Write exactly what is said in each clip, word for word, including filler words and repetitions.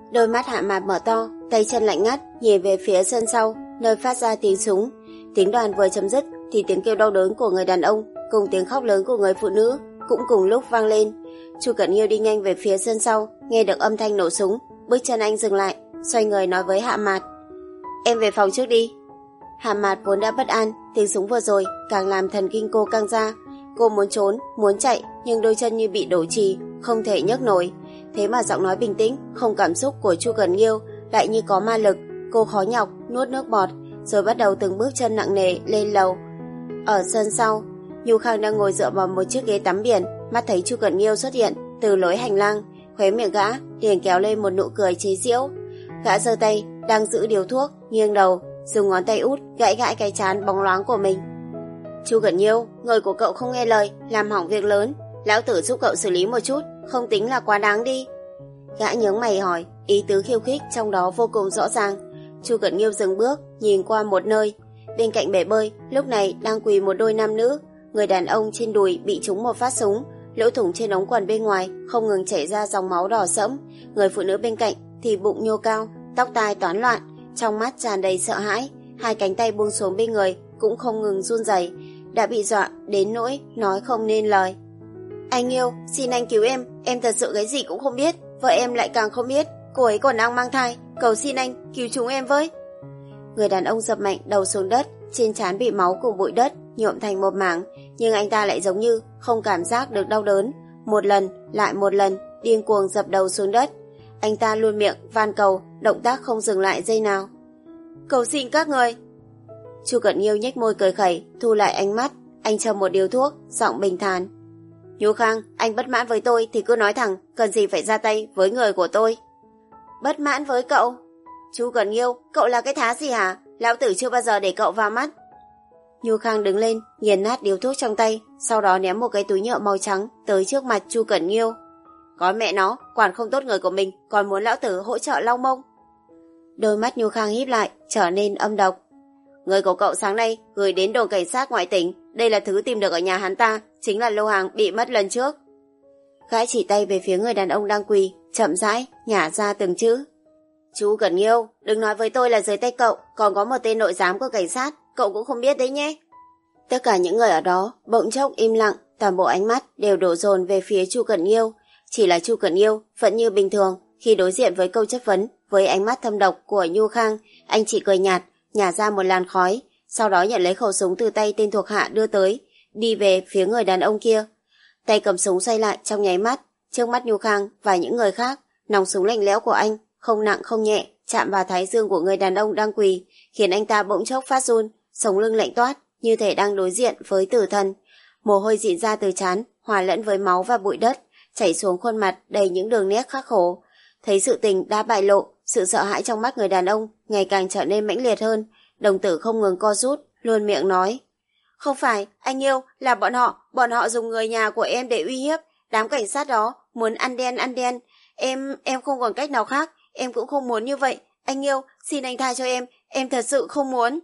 Đôi mắt Hạ Mạt mở to, tay chân lạnh ngắt, nhìn về phía sân sau, nơi phát ra tiếng súng. Tiếng đoàn vừa chấm dứt thì tiếng kêu đau đớn của người đàn ông cùng tiếng khóc lớn của người phụ nữ cũng cùng lúc vang lên. Chu Cẩn Nghiêu đi nhanh về phía sân sau, nghe được âm thanh nổ súng, bước chân anh dừng lại, xoay người nói với Hạ Mạt: "Em về phòng trước đi." Hạ Mạt vốn đã bất an, tiếng súng vừa rồi càng làm thần kinh cô căng ra. Cô muốn trốn, muốn chạy, nhưng đôi chân như bị đổ trì, không thể nhấc nổi. Thế mà giọng nói bình tĩnh, không cảm xúc của Chu Cẩn Nghiêu lại như có ma lực. Cô khó nhọc nuốt nước bọt, rồi bắt đầu từng bước chân nặng nề lên lầu. Ở sân sau, Nhu Khang đang ngồi dựa vào một chiếc ghế tắm biển, mắt thấy Chu Cẩn Nghiêu xuất hiện từ lối hành lang, khóe miệng gã liền kéo lên một nụ cười chế giễu. Gã giơ tay đang giữ điếu thuốc, nghiêng đầu, dùng ngón tay út gãi gãi cái trán bóng loáng của mình. "Chu Cẩn Nghiêu, người của cậu không nghe lời, làm hỏng việc lớn, lão tử giúp cậu xử lý một chút, không tính là quá đáng đi." Gã nhướng mày hỏi, ý tứ khiêu khích trong đó vô cùng rõ ràng. Chu Cẩn Nghiêu dừng bước, nhìn qua một nơi. Bên cạnh bể bơi, lúc này đang quỳ một đôi nam nữ. Người đàn ông trên đùi bị trúng một phát súng, lỗ thủng trên ống quần bên ngoài không ngừng chảy ra dòng máu đỏ sẫm. Người phụ nữ bên cạnh thì bụng nhô cao, tóc tai toán loạn, trong mắt tràn đầy sợ hãi, hai cánh tay buông xuống bên người cũng không ngừng run rẩy, đã bị dọa đến nỗi nói không nên lời. "Anh yêu, xin anh cứu em, em thật sự cái gì cũng không biết, vợ em lại càng không biết, cô ấy còn đang mang thai, cầu xin anh cứu chúng em với." Người đàn ông dập mạnh đầu xuống đất, trên trán bị máu cùng bụi đất nhuộm thành một mảng, nhưng anh ta lại giống như không cảm giác được đau đớn, một lần lại một lần điên cuồng dập đầu xuống đất. Anh ta luôn miệng van cầu, động tác không dừng lại giây nào. "Cầu xin các người." Chu Cẩn Nghiêu nhếch môi cười khẩy, thu lại ánh mắt, anh châm một điếu thuốc, giọng bình thản: "Nhu Khang, anh bất mãn với tôi thì cứ nói thẳng, cần gì phải ra tay với người của tôi." "Bất mãn với cậu?" "Chu Cẩn Nghiêu, cậu là cái thá gì hả? Lão tử chưa bao giờ để cậu vào mắt." Nhu Khang đứng lên, nghiền nát điếu thuốc trong tay, sau đó ném một cái túi nhựa màu trắng tới trước mặt Chu Cẩn Nghiêu. "Có mẹ nó, quản không tốt người của mình, còn muốn lão tử hỗ trợ lau mông." Đôi mắt Nhu Khang híp lại, trở nên âm độc. "Người của cậu sáng nay gửi đến đồn cảnh sát ngoại tỉnh, đây là thứ tìm được ở nhà hắn ta, chính là lô hàng bị mất lần trước." Gã chỉ tay về phía người đàn ông đang quỳ, chậm rãi nhả ra từng chữ: "Chu Cẩn Nghiêu, đừng nói với tôi là dưới tay cậu còn có một tên nội giám của cảnh sát, cậu cũng không biết đấy nhé." Tất cả những người ở đó bỗng chốc im lặng, toàn bộ ánh mắt đều đổ dồn về phía Chu Cẩn Nghiêu. Chỉ là Chu Cẩn Nghiêu vẫn như bình thường, khi đối diện với câu chất vấn với ánh mắt thâm độc của Nhu Khang, anh chỉ cười nhạt, nhả ra một làn khói, sau đó nhận lấy khẩu súng từ tay tên thuộc hạ đưa tới, đi về phía người đàn ông kia. Tay cầm súng xoay lại trong nháy mắt, trước mắt Nhu Khang và những người khác, nòng súng lạnh lẽo của anh không nặng không nhẹ chạm vào thái dương của người đàn ông đang quỳ, khiến anh ta bỗng chốc phát run, sống lưng lạnh toát, như thể đang đối diện với tử thần. Mồ hôi rịn ra từ trán, hòa lẫn với máu và bụi đất, chảy xuống khuôn mặt đầy những đường nét khắc khổ. Thấy sự tình đã bại lộ, sự sợ hãi trong mắt người đàn ông ngày càng trở nên mãnh liệt hơn, đồng tử không ngừng co rút, luôn miệng nói: "Không phải, anh yêu, là bọn họ, bọn họ dùng người nhà của em để uy hiếp, đám cảnh sát đó muốn ăn đen ăn đen, em, em không còn cách nào khác, em cũng không muốn như vậy, anh yêu, xin anh tha cho em, em thật sự không muốn."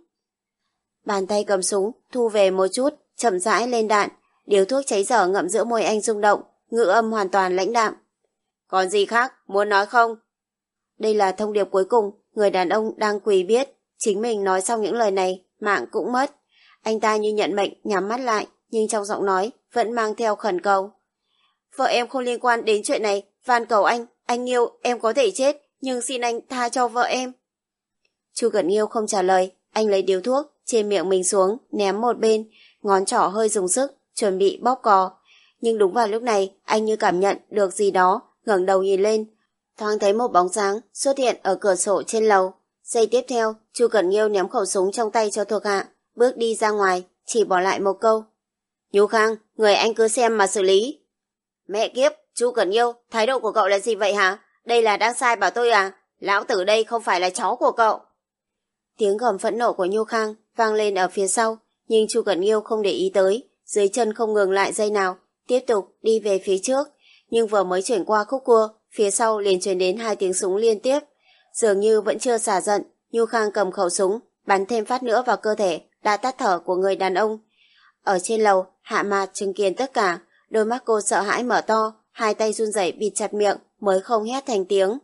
Bàn tay cầm súng thu về một chút, chậm rãi lên đạn, điếu thuốc cháy dở ngậm giữa môi anh rung động, ngữ âm hoàn toàn lãnh đạm: "Còn gì khác, muốn nói không?" Đây là thông điệp cuối cùng người đàn ông đang quỳ biết, chính mình nói xong những lời này, mạng cũng mất. Anh ta như nhận mệnh nhắm mắt lại, nhưng trong giọng nói vẫn mang theo khẩn cầu: "Vợ em không liên quan đến chuyện này, van cầu anh, anh yêu, em có thể chết, nhưng xin anh tha cho vợ em." Chu Cẩn Nghiêu không trả lời, anh lấy điếu thuốc trên miệng mình xuống, ném một bên, ngón trỏ hơi dùng sức, chuẩn bị bóp cò. Nhưng đúng vào lúc này, anh như cảm nhận được gì đó, ngẩng đầu nhìn lên, thoáng thấy một bóng dáng xuất hiện ở cửa sổ trên lầu. Giây tiếp theo, Chu Cẩn Nghiêu ném khẩu súng trong tay cho thuộc hạ, bước đi ra ngoài, chỉ bỏ lại một câu: "Nhu Khang, người anh cứ xem mà xử lý." "Mẹ kiếp, Chu Cẩn Nghiêu, thái độ của cậu là gì vậy hả? Đây là đang sai bảo tôi à? Lão tử đây không phải là cháu của cậu." Tiếng gầm phẫn nộ của Nhu Khang vang lên ở phía sau, nhưng Chu Cẩn Nghiêu không để ý tới, dưới chân không ngừng lại giây nào, tiếp tục đi về phía trước. Nhưng vừa mới chuyển qua khúc cua, phía sau liền truyền đến hai tiếng súng liên tiếp. Dường như vẫn chưa xả giận, Nhu Khang cầm khẩu súng, bắn thêm phát nữa vào cơ thể đã tắt thở của người đàn ông. Ở trên lầu, Hạ Mạt chứng kiến tất cả, đôi mắt cô sợ hãi mở to, hai tay run rẩy bịt chặt miệng mới không hét thành tiếng.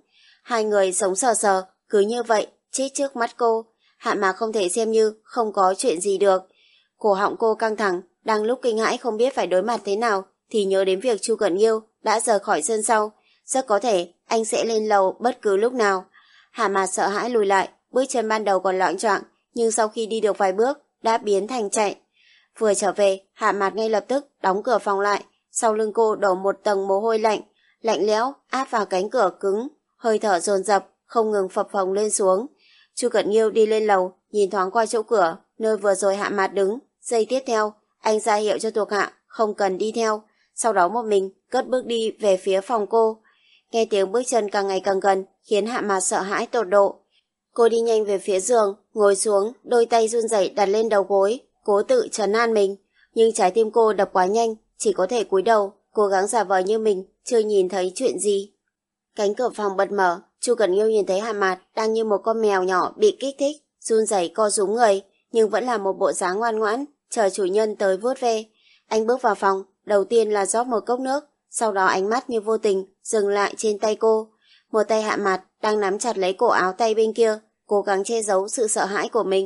Hai người sống sờ sờ, cứ như vậy, chết trước mắt cô. Hạ Mạc không thể xem như không có chuyện gì được. Cổ họng cô căng thẳng, đang lúc kinh hãi không biết phải đối mặt thế nào, thì nhớ đến việc Chu Cẩn Nghiêu đã rời khỏi sân sau. Rất có thể anh sẽ lên lầu bất cứ lúc nào. Hạ Mạc sợ hãi lùi lại, bước chân ban đầu còn loạng choạng, nhưng sau khi đi được vài bước đã biến thành chạy. Vừa trở về, Hạ Mạc ngay lập tức đóng cửa phòng lại, sau lưng cô đổ một tầng mồ hôi lạnh, lạnh lẽo áp vào cánh cửa cứng, hơi thở dồn dập không ngừng phập phồng lên xuống. Chu Cẩn Nghiêu đi lên lầu, nhìn thoáng qua chỗ cửa nơi vừa rồi Hạ Mạc đứng, giây tiếp theo anh ra hiệu cho thuộc hạ không cần đi theo, sau đó một mình cất bước đi về phía phòng cô. Nghe tiếng bước chân càng ngày càng gần khiến Hạ Mạc sợ hãi tột độ. Cô đi nhanh về phía giường, ngồi xuống, đôi tay run rẩy đặt lên đầu gối, cố tự trấn an mình, nhưng trái tim cô đập quá nhanh, chỉ có thể cúi đầu, cố gắng giả vờ như mình chưa nhìn thấy chuyện gì. Cánh cửa phòng bật mở, Chu Cẩn Nghiêu nhìn thấy Hạ Mạc đang như một con mèo nhỏ bị kích thích, run rẩy co rúm người, nhưng vẫn là một bộ dáng ngoan ngoãn, chờ chủ nhân tới vuốt ve. Anh bước vào phòng, đầu tiên là rót một cốc nước, sau đó ánh mắt như vô tình dừng lại trên tay cô. Một tay Hạ Mạc đang nắm chặt lấy cổ áo tay bên kia, cố gắng che giấu sự sợ hãi của mình.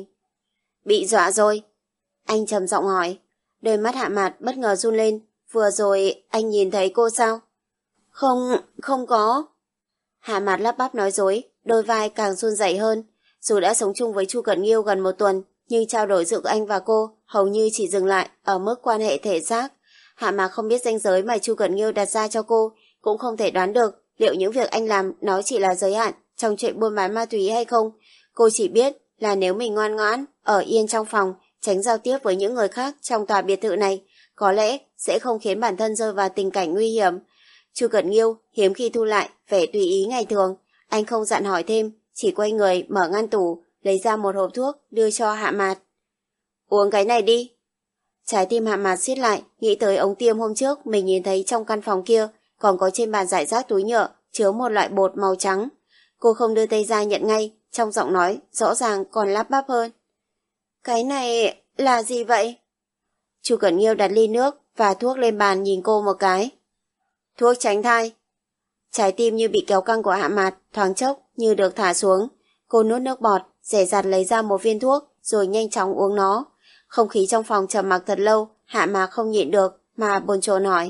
Bị dọa rồi? Anh trầm giọng hỏi. Đôi mắt Hạ Mạc bất ngờ run lên. Vừa rồi anh nhìn thấy cô sao? Không, không có. Hạ Mạc lắp bắp nói dối, đôi vai càng run rẩy hơn. Dù đã sống chung với Chu Cẩn Nghiêu gần một tuần, nhưng trao đổi giữa anh và cô hầu như chỉ dừng lại ở mức quan hệ thể xác. Hạ Mạc không biết ranh giới mà Chu Cẩn Nghiêu đặt ra cho cô, cũng không thể đoán được liệu những việc anh làm nó chỉ là giới hạn trong chuyện buôn bán ma túy hay không. Cô chỉ biết là nếu mình ngoan ngoãn, ở yên trong phòng, tránh giao tiếp với những người khác trong tòa biệt thự này, có lẽ sẽ không khiến bản thân rơi vào tình cảnh nguy hiểm. Chu Cẩn Nghiêu hiếm khi thu lại vẻ tùy ý ngày thường, anh không dặn hỏi thêm, chỉ quay người mở ngăn tủ, lấy ra một hộp thuốc đưa cho Hạ Mạc. Uống cái này đi. Trái tim Hạ Mạc siết lại, nghĩ tới ống tiêm hôm trước mình nhìn thấy trong căn phòng kia, còn có trên bàn rải rác túi nhựa chứa một loại bột màu trắng. Cô không đưa tay ra nhận ngay, trong giọng nói rõ ràng còn lắp bắp hơn. Cái này là gì vậy? Chu Cẩn Nghiêu đặt ly nước và thuốc lên bàn nhìn cô một cái. Thuốc tránh thai. Trái tim như bị kéo căng của Hạ Mạc thoáng chốc như được thả xuống. Cô nuốt nước bọt, dè dặt lấy ra một viên thuốc rồi nhanh chóng uống nó. Không khí trong phòng trầm mặc thật lâu, Hạ Mạc không nhịn được mà bồn chồn hỏi.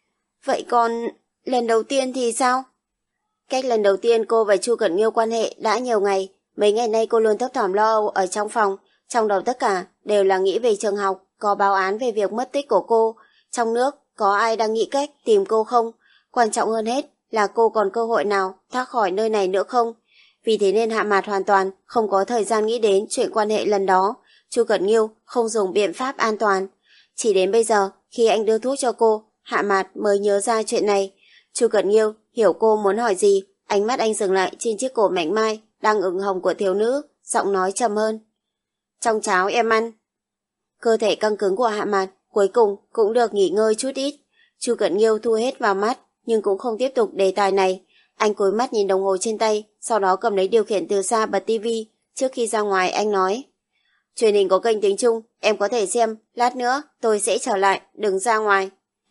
Vậy còn lần đầu tiên thì sao? Cách lần đầu tiên cô và Chu Cẩn Nghiêu quan hệ đã nhiều ngày, mấy ngày nay cô luôn thấp thỏm lo âu ở trong phòng, trong đầu tất cả đều là nghĩ về trường học, có báo án về việc mất tích của cô, trong nước có ai đang nghĩ cách tìm cô không, quan trọng hơn hết là cô còn cơ hội nào thoát khỏi nơi này nữa không. Vì thế nên Hạ Mạc hoàn toàn không có thời gian nghĩ đến chuyện quan hệ lần đó. Chu Cẩn Nghiêu không dùng biện pháp an toàn. Chỉ đến bây giờ, khi anh đưa thuốc cho cô, Hạ Mạc mới nhớ ra chuyện này. Chu Cẩn Nghiêu hiểu cô muốn hỏi gì, ánh mắt anh dừng lại trên chiếc cổ mảnh mai đang ửng hồng của thiếu nữ, giọng nói trầm hơn. Trong cháo em ăn. Cơ thể căng cứng của Hạ Mạc cuối cùng cũng được nghỉ ngơi chút ít. Chu Cẩn Nghiêu thu hết vào mắt, nhưng cũng không tiếp tục đề tài này. Anh cúi mắt nhìn đồng hồ trên tay, sau đó cầm lấy điều khiển từ xa bật tivi. Trước khi ra ngoài anh nói, truyền hình có kênh tiếng Trung, em có thể xem, lát nữa tôi sẽ trở lại, đừng ra ngoài.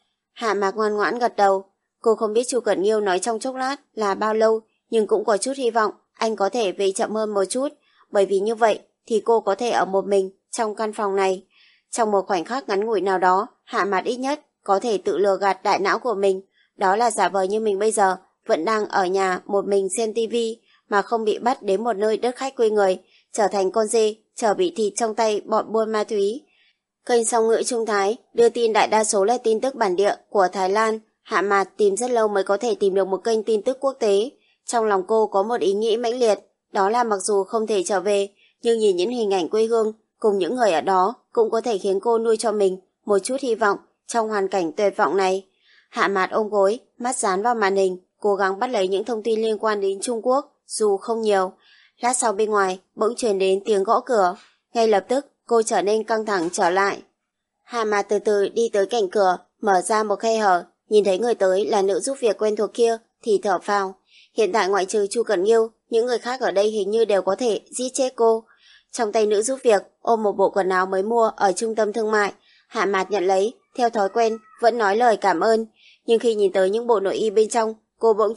Hạ Mạc ngoan ngoãn gật đầu. Cô không biết Chu Cẩn Nghiêu nói trong chốc lát là bao lâu, nhưng cũng có chút hy vọng anh có thể về chậm hơn một chút, bởi vì như vậy thì cô có thể ở một mình trong căn phòng này. Trong một khoảnh khắc ngắn ngủi nào đó, Hạ Mạc ít nhất có thể tự lừa gạt đại não của mình, đó là giả vờ như mình bây giờ vẫn đang ở nhà một mình xem tivi mà không bị bắt đến một nơi đất khách quê người, trở thành con dê chờ bị thịt trong tay bọn buôn ma túy. Kênh Song ngữ Trung Thái đưa tin đại đa số là tin tức bản địa của Thái Lan. Hạ Mạc tìm rất lâu mới có thể tìm được một kênh tin tức quốc tế. Trong lòng cô có một ý nghĩ mãnh liệt, đó là mặc dù không thể trở về, nhưng nhìn những hình ảnh quê hương cùng những người ở đó cũng có thể khiến cô nuôi cho mình một chút hy vọng trong hoàn cảnh tuyệt vọng này. Hạ Mạc ôm gối, mắt dán vào màn hình, cố gắng bắt lấy những thông tin liên quan đến Trung Quốc, dù không nhiều. Lát sau bên ngoài bỗng truyền đến tiếng gõ cửa. Ngay lập tức cô trở nên căng thẳng trở lại. Hạ Mạc từ từ đi tới cạnh cửa, mở ra một khe hở, nhìn thấy người tới là nữ giúp việc quen thuộc kia thì thở phào. Hiện tại ngoại trừ Chu Cẩn Nghiêu, những người khác ở đây hình như đều có thể giết chết cô. Trong tay nữ giúp việc ôm một bộ quần áo mới mua ở trung tâm thương mại. Hạ Mạc nhận lấy, theo thói quen vẫn nói lời cảm ơn, nhưng khi nhìn tới những bộ nội y bên trong, cô bỗng chốc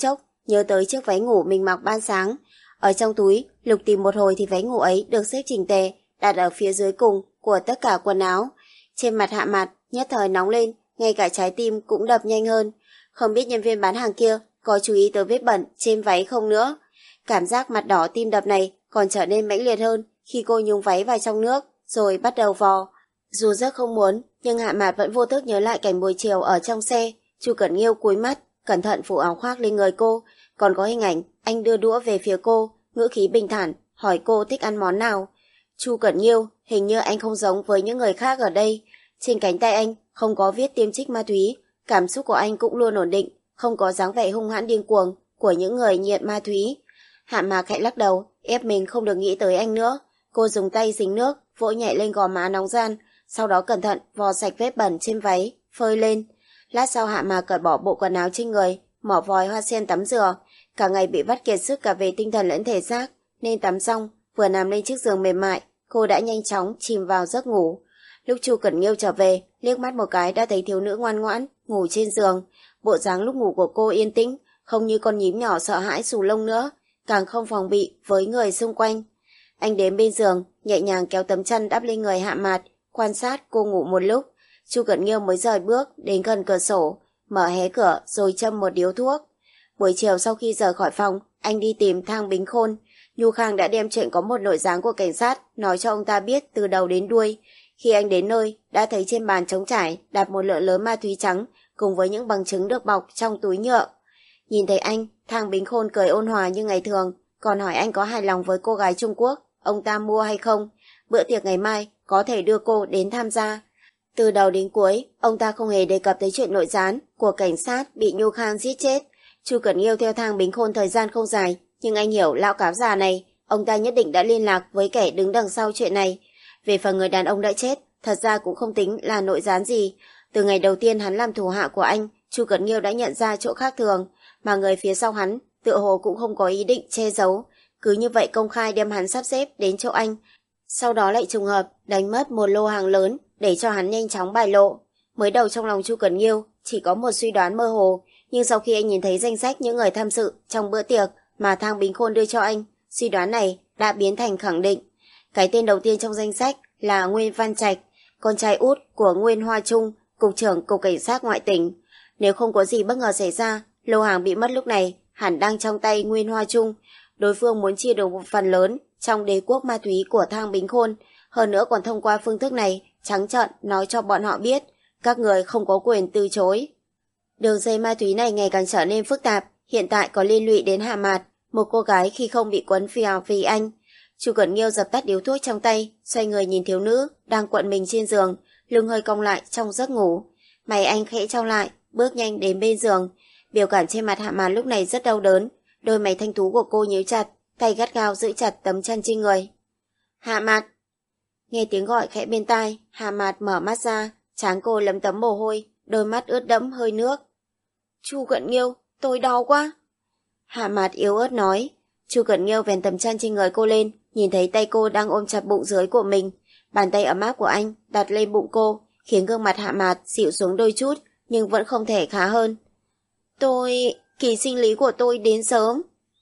nhớ tới chiếc váy ngủ mình mặc ban sáng. Ở trong túi, Lục tìm một hồi thì váy ngủ ấy được xếp chỉnh tề, đặt ở phía dưới cùng của tất cả quần áo. Trên mặt Hạ Mạt nhất thời nóng lên, ngay cả trái tim cũng đập nhanh hơn. Không biết nhân viên bán hàng kia có chú ý tới vết bẩn trên váy không nữa. Cảm giác mặt đỏ tim đập này còn trở nên mãnh liệt hơn khi cô nhúng váy vào trong nước, rồi bắt đầu vò. Dù rất không muốn, nhưng Hạ Mạt vẫn vô thức nhớ lại cảnh buổi chiều ở trong xe. Chu Cẩn Nghiêu cúi mắt, cẩn thận phủ áo khoác lên người cô, còn có hình ảnh anh đưa đũa về phía cô, ngữ khí bình thản, hỏi cô thích ăn món nào. Chu Cẩn Nghiêu, hình như anh không giống với những người khác ở đây. Trên cánh tay anh không có viết tiêm trích ma túy, cảm xúc của anh cũng luôn ổn định, không có dáng vẻ hung hãn điên cuồng của những người nghiện ma túy. Hạ Mạc khẽ lắc đầu, ép mình không được nghĩ tới anh nữa. Cô dùng tay dính nước, vỗ nhẹ lên gò má nóng ran, sau đó cẩn thận vò sạch vết bẩn trên váy, phơi lên. Lát sau Hạ Mạc cởi bỏ bộ quần áo trên người, mỏ vòi hoa sen tắm rửa. Cả ngày bị vắt kiệt sức cả về tinh thần lẫn thể xác, nên tắm xong, vừa nằm lên chiếc giường mềm mại, cô đã nhanh chóng chìm vào giấc ngủ. Lúc Chu Cẩn Nghiêu trở về, liếc mắt một cái đã thấy thiếu nữ ngoan ngoãn ngủ trên giường. Bộ dáng lúc ngủ của cô yên tĩnh, không như con nhím nhỏ sợ hãi xù lông nữa, càng không phòng bị với người xung quanh. Anh đến bên giường, nhẹ nhàng kéo tấm chăn đắp lên người Hạ Mạt, quan sát cô ngủ một lúc. Chu Cẩn Nghiêu mới rời bước đến gần cửa sổ, mở hé cửa rồi châm một điếu thuốc. Buổi chiều sau khi rời khỏi phòng, anh đi tìm Thang Bính Khôn. Nhu Khang đã đem chuyện có một nội gián của cảnh sát nói cho ông ta biết từ đầu đến đuôi. Khi anh đến nơi, đã thấy trên bàn trống trải đặt một lượng lớn ma túy trắng cùng với những bằng chứng được bọc trong túi nhựa. Nhìn thấy anh, Thang Bính Khôn cười ôn hòa như ngày thường, còn hỏi anh có hài lòng với cô gái Trung Quốc, ông ta mua hay không. Bữa tiệc ngày mai có thể đưa cô đến tham gia. Từ đầu đến cuối, ông ta không hề đề cập tới chuyện nội gián của cảnh sát bị Nhu Khang giết chết. Chu Cẩn Nghiêu theo Thang Bính Khôn thời gian không dài, nhưng anh hiểu lão cáo già này, ông ta nhất định đã liên lạc với kẻ đứng đằng sau chuyện này. Về phần người đàn ông đã chết, thật ra cũng không tính là nội gián gì. Từ ngày đầu tiên hắn làm thủ hạ của anh, Chu Cẩn Nghiêu đã nhận ra chỗ khác thường, mà người phía sau hắn tựa hồ cũng không có ý định che giấu, cứ như vậy công khai đem hắn sắp xếp đến chỗ anh. Sau đó lại trùng hợp đánh mất một lô hàng lớn để cho hắn nhanh chóng bài lộ. Mới đầu trong lòng Chu Cẩn Nghiêu chỉ có một suy đoán mơ hồ, nhưng sau khi anh nhìn thấy danh sách những người tham dự trong bữa tiệc mà Thang Bính Khôn đưa cho anh, suy đoán này đã biến thành khẳng định. Cái tên đầu tiên trong danh sách là Nguyên Văn Trạch, con trai út của Nguyên Hoa Trung, cục trưởng cục cảnh sát ngoại tỉnh. Nếu không có gì bất ngờ xảy ra, lô hàng bị mất lúc này hẳn đang trong tay Nguyên Hoa Trung. Đối phương muốn chia được một phần lớn trong đế quốc ma túy của Thang Bính Khôn, hơn nữa còn thông qua phương thức này trắng trợn nói cho bọn họ biết các người không có quyền từ chối. Đường dây ma túy này ngày càng trở nên phức tạp, hiện tại có liên lụy đến Hạ Mạt, một cô gái khi không bị quấn phèo vì anh. Chu Cẩn Nghiêu dập tắt điếu thuốc trong tay, xoay người nhìn thiếu nữ đang cuộn mình trên giường, lưng hơi cong lại trong giấc ngủ. Mày anh khẽ chau lại, bước nhanh đến bên giường. Biểu cảm trên mặt Hạ Mạt lúc này rất đau đớn, đôi mày thanh tú của cô nhíu chặt, tay gắt gao giữ chặt tấm chăn trên người. Hạ Mạt! Nghe tiếng gọi khẽ bên tai, Hạ Mạt mở mắt ra, trán cô lấm tấm mồ hôi, đôi mắt ướt đẫm hơi nước. Chu Cẩn Nghiêu, tôi đau quá. Hạ Mạt yếu ớt nói. Chu Cẩn Nghiêu vén tấm chăn trên người cô lên, nhìn thấy tay cô đang ôm chặt bụng dưới của mình. Bàn tay ấm áp của anh đặt lên bụng cô, khiến gương mặt Hạ Mạt dịu xuống đôi chút, nhưng vẫn không thể khá hơn. Tôi... kỳ sinh lý của tôi đến sớm.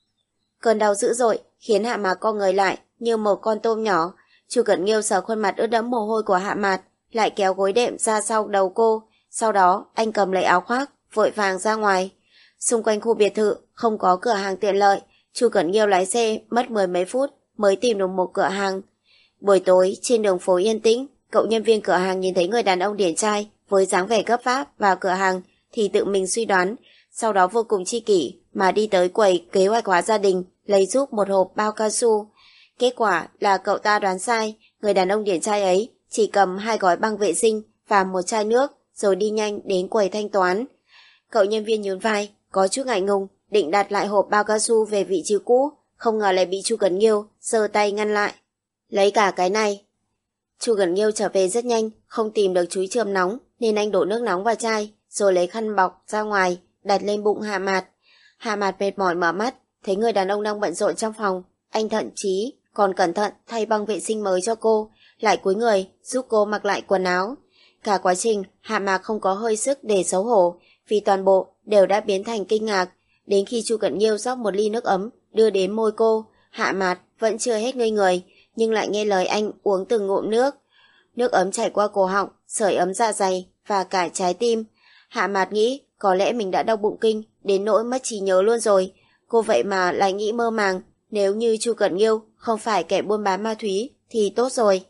Cơn đau dữ dội khiến Hạ Mạt co người lại như một con tôm nhỏ. Chu Cẩn Nghiêu sờ khuôn mặt ướt đẫm mồ hôi của Hạ Mạt, lại kéo gối đệm ra sau đầu cô. Sau đó anh cầm lấy áo khoác, vội vàng ra ngoài. Xung quanh khu biệt thự không có cửa hàng tiện lợi, Chu Cẩn Nghiêu lái xe mất mười mấy phút mới tìm được một cửa hàng. Buổi tối trên đường phố yên tĩnh, cậu nhân viên cửa hàng nhìn thấy người đàn ông điển trai với dáng vẻ gấp gáp vào cửa hàng thì tự mình suy đoán, sau đó vô cùng chi kỷ mà đi tới quầy kế hoạch hóa gia đình lấy giúp một hộp bao cao su. Kết quả là cậu ta đoán sai, người đàn ông điển trai ấy chỉ cầm hai gói băng vệ sinh và một chai nước rồi đi nhanh đến quầy thanh toán. Cậu nhân viên nhún vai, có chút ngại ngùng, định đặt lại hộp bao cao su về vị trí cũ, không ngờ lại bị Chu Cẩn Nghiêu giơ tay ngăn lại. Lấy cả cái này. Chu Cẩn Nghiêu trở về rất nhanh, không tìm được chúi chườm nóng nên anh đổ nước nóng vào chai, rồi lấy khăn bọc ra ngoài, đặt lên bụng Hạ Mạt. Hạ Mạt mệt mỏi mở mắt, thấy người đàn ông đang bận rộn trong phòng, anh thậm chí còn cẩn thận thay băng vệ sinh mới cho cô, lại cúi người giúp cô mặc lại quần áo. Cả quá trình Hạ Mạt không có hơi sức để xấu hổ, vì toàn bộ đều đã biến thành kinh ngạc. Đến khi Chu Cẩn Nghiêu rót một ly nước ấm đưa đến môi cô, Hạ Mạt vẫn chưa hết ngây người, nhưng lại nghe lời anh uống từng ngụm nước. Nước ấm chảy qua cổ họng, sưởi ấm dạ dày và cả trái tim. Hạ Mạt nghĩ có lẽ mình đã đau bụng kinh đến nỗi mất trí nhớ luôn rồi. Cô vậy mà lại nghĩ mơ màng, nếu như Chu Cẩn Nghiêu không phải kẻ buôn bán ma túy thì tốt rồi.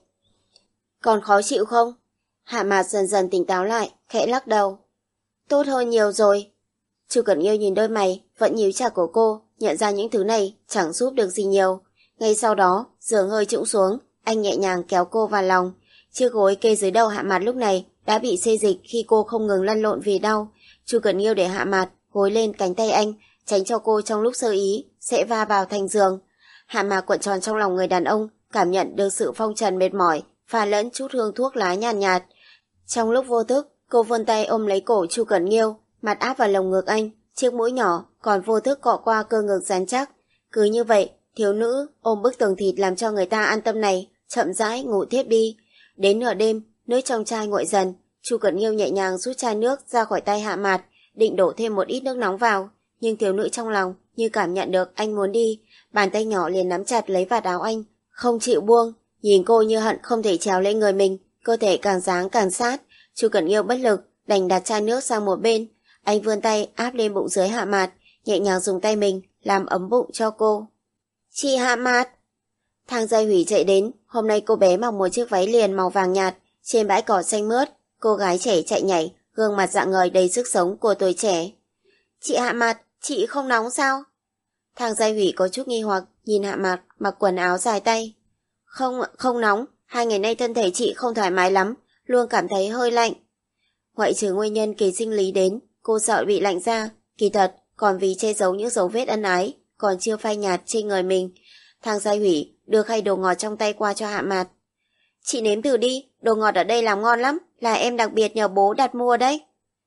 Còn khó chịu không? Hạ Mạt dần dần tỉnh táo lại, khẽ lắc đầu. Tốt hơn nhiều rồi. Chu Cẩn Nghiêu nhìn đôi mày vẫn nhíu chặt của cô, nhận ra những thứ này chẳng giúp được gì nhiều. Ngay sau đó, giường hơi trũng xuống, anh nhẹ nhàng kéo cô vào lòng. Chiếc gối kê dưới đầu Hạ Mạt lúc này đã bị xê dịch khi cô không ngừng lăn lộn vì đau. Chu Cẩn Nghiêu để Hạ Mạt gối lên cánh tay anh, tránh cho cô trong lúc sơ ý sẽ va vào thành giường. Hạ Mạt cuộn tròn trong lòng người đàn ông, cảm nhận được sự phong trần mệt mỏi, pha lẫn chút hương thuốc lá nhàn nhạt, nhạt. Trong lúc vô thức, cô vươn tay ôm lấy cổ Chu Cẩn Nghiêu, mặt áp vào lồng ngực anh, chiếc mũi nhỏ còn vô thức cọ qua cơ ngực rắn chắc. Cứ như vậy, thiếu nữ ôm bức tường thịt làm cho người ta an tâm này, chậm rãi ngủ thiếp đi. Đến nửa đêm, nước trong chai nguội dần, Chu Cẩn Nghiêu nhẹ nhàng rút chai nước ra khỏi tay Hạ Mạt, định đổ thêm một ít nước nóng vào, nhưng thiếu nữ trong lòng như cảm nhận được anh muốn đi, bàn tay nhỏ liền nắm chặt lấy vạt áo anh, không chịu buông. Nhìn cô như hận không thể trèo lên người mình, cơ thể càng giáng càng sát. Chu Cẩn Nghiêu bất lực, đành đặt chai nước sang một bên. Anh vươn tay áp lên bụng dưới Hạ Mạt, nhẹ nhàng dùng tay mình làm ấm bụng cho cô. Chị Hạ Mạt! Thang Giai Hủy chạy đến. Hôm nay cô bé mặc một chiếc váy liền màu vàng nhạt, trên bãi cỏ xanh mướt, cô gái trẻ chạy nhảy, gương mặt rạng ngời đầy sức sống của tuổi trẻ. Chị Hạ Mạt, chị không nóng sao? Thang Giai Hủy có chút nghi hoặc nhìn Hạ Mạt mặc quần áo dài tay. Không, không nóng, hai ngày nay thân thể chị không thoải mái lắm, luôn cảm thấy hơi lạnh. Ngoại trừ nguyên nhân kỳ sinh lý đến, cô sợ bị lạnh da, kỳ thật còn vì che giấu những dấu vết ân ái còn chưa phai nhạt trên người mình. Thang Giai Hủy đưa khay đồ ngọt trong tay qua cho Hạ Mạt. Chị nếm thử đi, đồ ngọt ở đây làm ngon lắm, là em đặc biệt nhờ bố đặt mua đấy.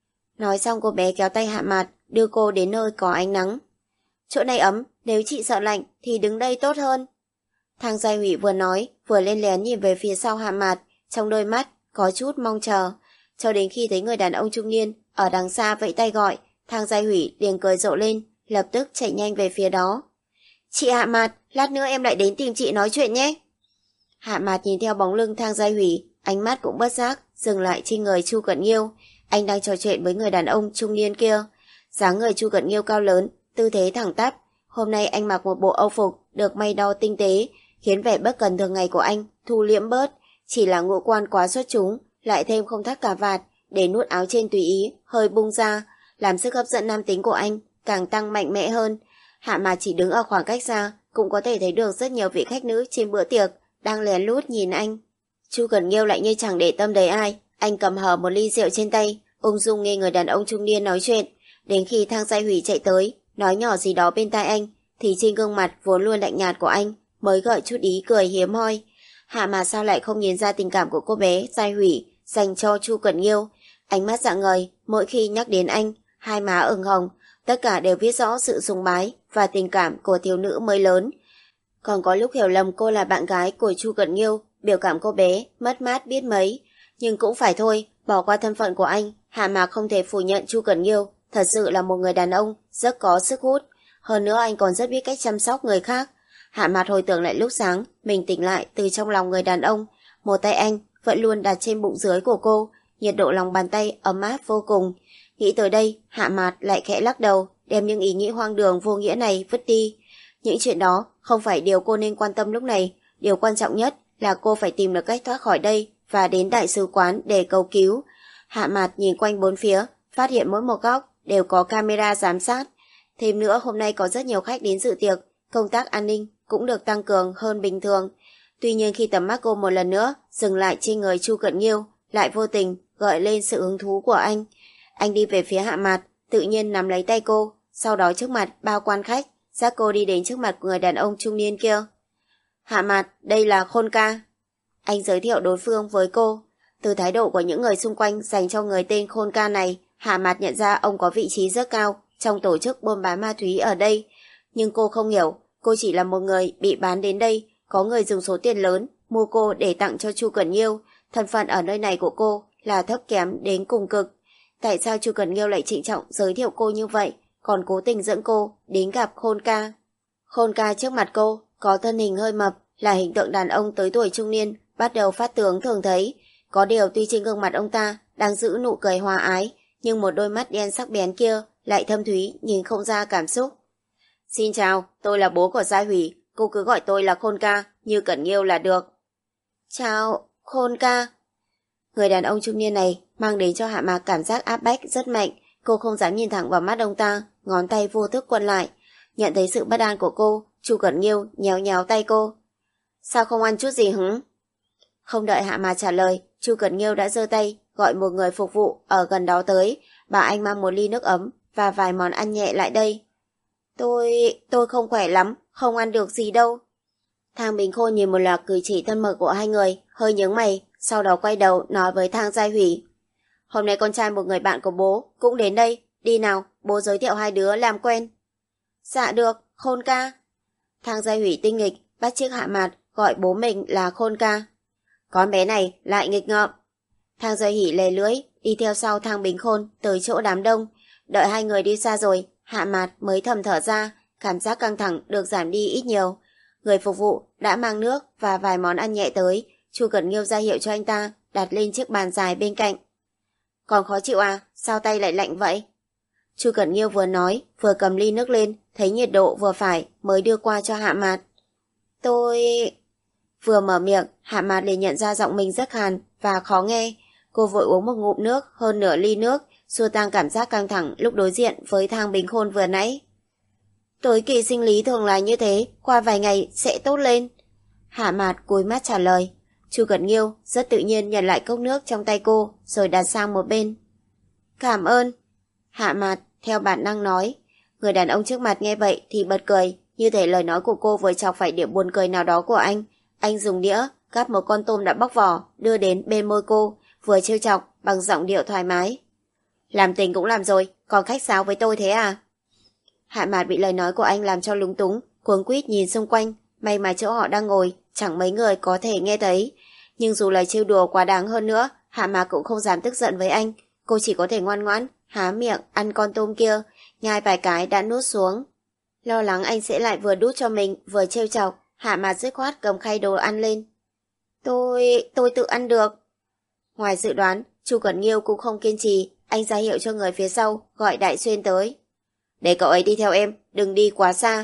Nói xong cô bé kéo tay Hạ Mạt đưa cô đến nơi có ánh nắng. Chỗ này ấm, nếu chị sợ lạnh thì đứng đây tốt hơn. Thang Giai Hủy vừa nói vừa lên lén nhìn về phía sau Hạ Mạt, trong đôi mắt có chút mong chờ. Cho đến khi thấy người đàn ông trung niên ở đằng xa vẫy tay gọi, Thang Giai Hủy liền cười rộ lên, lập tức chạy nhanh về phía đó. Chị Hạ Mạt, lát nữa em lại đến tìm chị nói chuyện nhé. Hạ Mạt nhìn theo bóng lưng Thang Giai Hủy, ánh mắt cũng bất giác dừng lại trên người Chu Cẩn Nghiêu. Anh đang trò chuyện với người đàn ông trung niên kia. Dáng người Chu Cẩn Nghiêu cao lớn, tư thế thẳng tắp. Hôm nay anh mặc một bộ âu phục được may đo tinh tế, khiến vẻ bất cần thường ngày của anh thu liễm bớt. Chỉ là ngũ quan quá xuất chúng, lại thêm không thắt cà vạt, để nút áo trên tùy ý hơi bung ra, làm sức hấp dẫn nam tính của anh càng tăng mạnh mẽ hơn. Hạ Mạt chỉ đứng ở khoảng cách xa cũng có thể thấy được rất nhiều vị khách nữ trên bữa tiệc đang lén lút nhìn anh. Chu Cẩn Nghiêu lại như chẳng để tâm đến ai, anh cầm hở một ly rượu trên tay, ung dung nghe người đàn ông trung niên nói chuyện. Đến khi Thang Giai Hủy chạy tới, nói nhỏ gì đó bên tai anh, thì trên gương mặt vốn luôn lạnh nhạt của anh mới gợi chút ý cười hiếm hoi. Hạ Mạt sao lại không nhìn ra tình cảm của cô bé Giai Hủy dành cho Chu Cẩn Nghiêu. Ánh mắt rạng ngời mỗi khi nhắc đến anh, hai má ửng hồng, tất cả đều viết rõ sự sùng bái và tình cảm của thiếu nữ mới lớn. Còn có lúc hiểu lầm cô là bạn gái của Chu Cẩn Nghiêu, biểu cảm cô bé mất mát biết mấy. Nhưng cũng phải thôi, bỏ qua thân phận của anh, Hạ Mạt không thể phủ nhận Chu Cẩn Nghiêu thật sự là một người đàn ông rất có sức hút. Hơn nữa anh còn rất biết cách chăm sóc người khác. Hạ Mạt hồi tưởng lại lúc sáng mình tỉnh lại từ trong lòng người đàn ông, một tay anh vẫn luôn đặt trên bụng dưới của cô, nhiệt độ lòng bàn tay ấm áp vô cùng. Nghĩ tới đây, Hạ Mạt lại khẽ lắc đầu, đem những ý nghĩ hoang đường vô nghĩa này vứt đi. Những chuyện đó không phải điều cô nên quan tâm lúc này, điều quan trọng nhất là cô phải tìm được cách thoát khỏi đây và đến đại sứ quán để cầu cứu. Hạ Mạt nhìn quanh bốn phía, phát hiện mỗi một góc đều có camera giám sát. Thêm nữa hôm nay có rất nhiều khách đến dự tiệc, công tác an ninh cũng được tăng cường hơn bình thường. Tuy nhiên khi tầm mắt cô một lần nữa dừng lại trên người Chu Cẩn Nghiêu, lại vô tình gợi lên sự hứng thú của anh. Anh đi về phía Hạ Mạt, tự nhiên nắm lấy tay cô, sau đó trước mặt bao quan khách, dắt cô đi đến trước mặt của người đàn ông trung niên kia. Hạ Mạt, đây là Khôn ca. Anh giới thiệu đối phương với cô. Từ thái độ của những người xung quanh dành cho người tên Khôn ca này, Hạ Mạt nhận ra ông có vị trí rất cao trong tổ chức buôn bán ma túy ở đây. Nhưng cô không hiểu, cô chỉ là một người bị bán đến đây, có người dùng số tiền lớn mua cô để tặng cho Chu Cẩn Nghiêu. Thân phận ở nơi này của cô là thấp kém đến cùng cực. Tại sao Chu Cẩn Nghiêu lại trịnh trọng giới thiệu cô như vậy? còn cố tình dẫn cô đến gặp Khôn ca. Khôn ca trước mặt cô có thân hình hơi mập, là hình tượng đàn ông tới tuổi trung niên, bắt đầu phát tướng thường thấy. Có điều tuy trên gương mặt ông ta đang giữ nụ cười hòa ái, nhưng một đôi mắt đen sắc bén kia lại thâm thúy, nhìn không ra cảm xúc. Xin chào, tôi là bố của Giai Hủy, cô cứ gọi tôi là Khôn ca, như Cẩn Nghiêu là được. Chào, Khôn ca. Người đàn ông trung niên này mang đến cho Hạ Mạc cảm giác áp bách rất mạnh. Cô không dám nhìn thẳng vào mắt ông ta, ngón tay vô thức quấn lại. Nhận thấy sự bất an của cô, Chu Cẩn Nghiêu nhéo nhéo tay cô. Sao không ăn chút gì hứng? Không đợi Hạ Mạc trả lời, Chu Cẩn Nghiêu đã giơ tay gọi một người phục vụ ở gần đó tới, bảo anh mang một ly nước ấm và vài món ăn nhẹ lại đây. Tôi... tôi không khỏe lắm, không ăn được gì đâu. Thang Bình Khôn nhìn một loạt cử chỉ thân mật của hai người, hơi nhướng mày, sau đó quay đầu nói với Thang Giai Hủy. Hôm nay con trai một người bạn của bố cũng đến đây, đi nào, bố giới thiệu hai đứa làm quen. Dạ được, Khôn ca. Thang Giai Hủy tinh nghịch, bắt chước Hạ Mạt gọi bố mình là Khôn ca. Con bé này lại nghịch ngợm. Thang Giai Hỷ lè lưỡi, đi theo sau Thang Bình Khôn tới chỗ đám đông. Đợi hai người đi xa rồi, Hạ Mạt mới thầm thở ra, cảm giác căng thẳng được giảm đi ít nhiều. Người phục vụ đã mang nước và vài món ăn nhẹ tới, Chu Cẩn Nghiêu ra hiệu cho anh ta đặt lên chiếc bàn dài bên cạnh. Còn khó chịu à? Sao tay lại lạnh vậy? Chu Cẩn Nghiêu vừa nói, vừa cầm ly nước lên, thấy nhiệt độ vừa phải mới đưa qua cho Hạ Mạt. Tôi... Vừa mở miệng, Hạ Mạt liền nhận ra giọng mình rất khàn và khó nghe. Cô vội uống một ngụm nước, hơn nửa ly nước, xua tan cảm giác căng thẳng lúc đối diện với Thang Bình Khôn vừa nãy. Tối kỳ sinh lý thường là như thế, qua vài ngày sẽ tốt lên. Hạ Mạt cúi mắt trả lời. Chu Cẩn Nghiêu rất tự nhiên nhận lại cốc nước trong tay cô, rồi đặt sang một bên. Cảm ơn. Hạ Mạt theo bản năng nói. Người đàn ông trước mặt nghe vậy thì bật cười, như thể lời nói của cô vừa chọc phải điểm buồn cười nào đó của anh. Anh dùng đĩa gắp một con tôm đã bóc vỏ, đưa đến bên môi cô, vừa trêu chọc bằng giọng điệu thoải mái. Làm tình cũng làm rồi, còn khách sáo với tôi thế à? Hạ Mạt bị lời nói của anh làm cho lúng túng, cuống quýt nhìn xung quanh, may mà chỗ họ đang ngồi chẳng mấy người có thể nghe thấy. Nhưng dù lời trêu đùa quá đáng hơn nữa, Hạ Mạt cũng không dám tức giận với anh. Cô chỉ có thể ngoan ngoãn há miệng ăn con tôm kia, nhai vài cái đã nuốt xuống. Lo lắng anh sẽ lại vừa đút cho mình vừa trêu chọc, Hạ Mạt dứt khoát cầm khay đồ ăn lên. Tôi... tôi tự ăn được. Ngoài dự đoán, Chu Cẩn Nghiêu cũng không kiên trì, anh ra hiệu cho người phía sau gọi Đại Xuyên tới. Để cậu ấy đi theo em, đừng đi quá xa.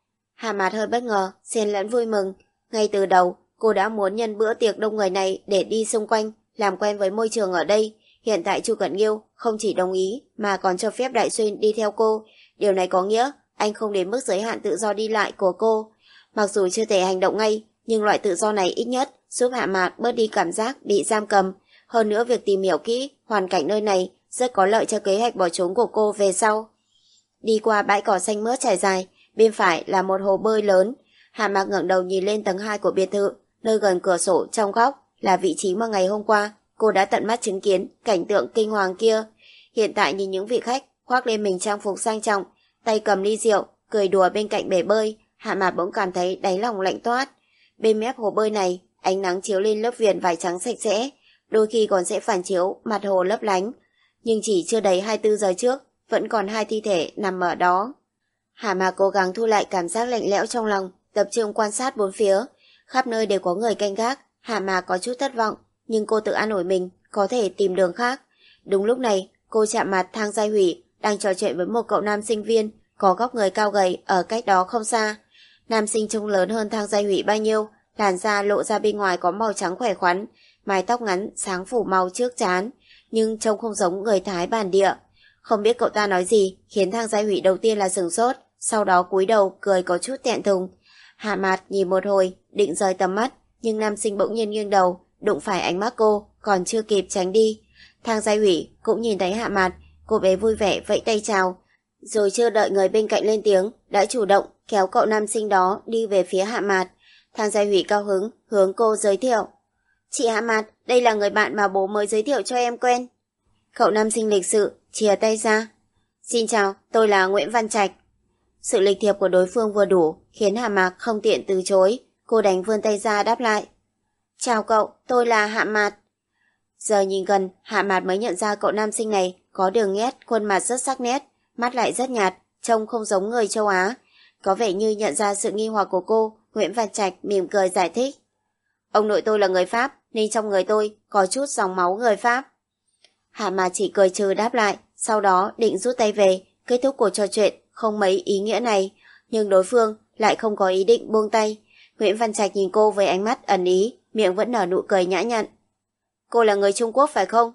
Hạ Mạt hơi bất ngờ, xen lẫn vui mừng. Ngay từ đầu, cô đã muốn nhân bữa tiệc đông người này để đi xung quanh, làm quen với môi trường ở đây. Hiện tại Chu Cẩn Nghiêu không chỉ đồng ý mà còn cho phép Đại Xuyên đi theo cô. Điều này có nghĩa anh không đến mức giới hạn tự do đi lại của cô. Mặc dù chưa thể hành động ngay, nhưng loại tự do này ít nhất giúp Hạ Mạt bớt đi cảm giác bị giam cầm. Hơn nữa việc tìm hiểu kỹ hoàn cảnh nơi này rất có lợi cho kế hoạch bỏ trốn của cô về sau. Đi qua bãi cỏ xanh mướt trải dài, bên phải là một hồ bơi lớn. Hạ Mạc ngẩng đầu nhìn lên tầng hai của biệt thự, nơi gần cửa sổ trong góc là vị trí mà ngày hôm qua cô đã tận mắt chứng kiến cảnh tượng kinh hoàng kia. Hiện tại nhìn những vị khách khoác lên mình trang phục sang trọng, tay cầm ly rượu, cười đùa bên cạnh bể bơi, Hạ Mạc bỗng cảm thấy đáy lòng lạnh toát. Bên mép hồ bơi này, ánh nắng chiếu lên lớp viền vải trắng sạch sẽ, đôi khi còn sẽ phản chiếu mặt hồ lấp lánh. Nhưng chỉ chưa đầy hai mươi bốn giờ trước, vẫn còn hai thi thể nằm ở đó. Hạ Mạc cố gắng thu lại cảm giác lạnh lẽo trong lòng, tập trung quan sát bốn phía. Khắp nơi đều có người canh gác. Hạ Mạc có chút thất vọng, nhưng cô tự an ủi mình có thể tìm đường khác. Đúng lúc này, cô chạm mặt Thang Giai Hủy đang trò chuyện với một cậu nam sinh viên có góc người cao gầy ở cách đó không xa. Nam sinh trông lớn hơn Thang Giai Hủy bao nhiêu, làn da lộ ra bên ngoài có màu trắng khỏe khoắn, mái tóc ngắn sáng phủ màu trước trán, nhưng trông không giống người Thái bản địa. Không biết cậu ta nói gì khiến Thang Giai Hủy đầu tiên là sửng sốt, sau đó cúi đầu cười có chút thẹn thùng. Hạ Mạt nhìn một hồi định rời tầm mắt, nhưng nam sinh bỗng nhiên nghiêng đầu đụng phải ánh mắt cô, còn chưa kịp tránh đi. Thang Giai Hủy cũng nhìn thấy Hạ Mạt, cô bé vui vẻ vẫy tay chào, rồi chưa đợi người bên cạnh lên tiếng đã chủ động kéo cậu nam sinh đó đi về phía Hạ Mạt. Thang Giai Hủy cao hứng hướng cô giới thiệu. Chị Hạ Mạt, đây là người bạn mà bố mới giới thiệu cho em quen. Cậu nam sinh lịch sự chìa tay ra. Xin chào, tôi là Nguyễn Văn Trạch. Sự lịch thiệp của đối phương vừa đủ khiến Hạ Mạc không tiện từ chối, cô đành vươn tay ra đáp lại. Chào cậu, tôi là Hạ Mạt. Giờ nhìn gần, Hạ Mạt mới nhận ra cậu nam sinh này có đường nét, khuôn mặt rất sắc nét, mắt lại rất nhạt, trông không giống người châu Á. Có vẻ như nhận ra sự nghi hoặc của cô, Nguyễn Văn Trạch mỉm cười giải thích. Ông nội tôi là người Pháp, nên trong người tôi có chút dòng máu người Pháp. Hạ Mạt chỉ cười trừ đáp lại, sau đó định rút tay về, kết thúc cuộc trò chuyện không mấy ý nghĩa này, nhưng đối phương lại không có ý định buông tay. Nguyễn Văn Trạch nhìn cô với ánh mắt ẩn ý, miệng vẫn nở nụ cười nhã nhặn. Cô là người Trung Quốc phải không?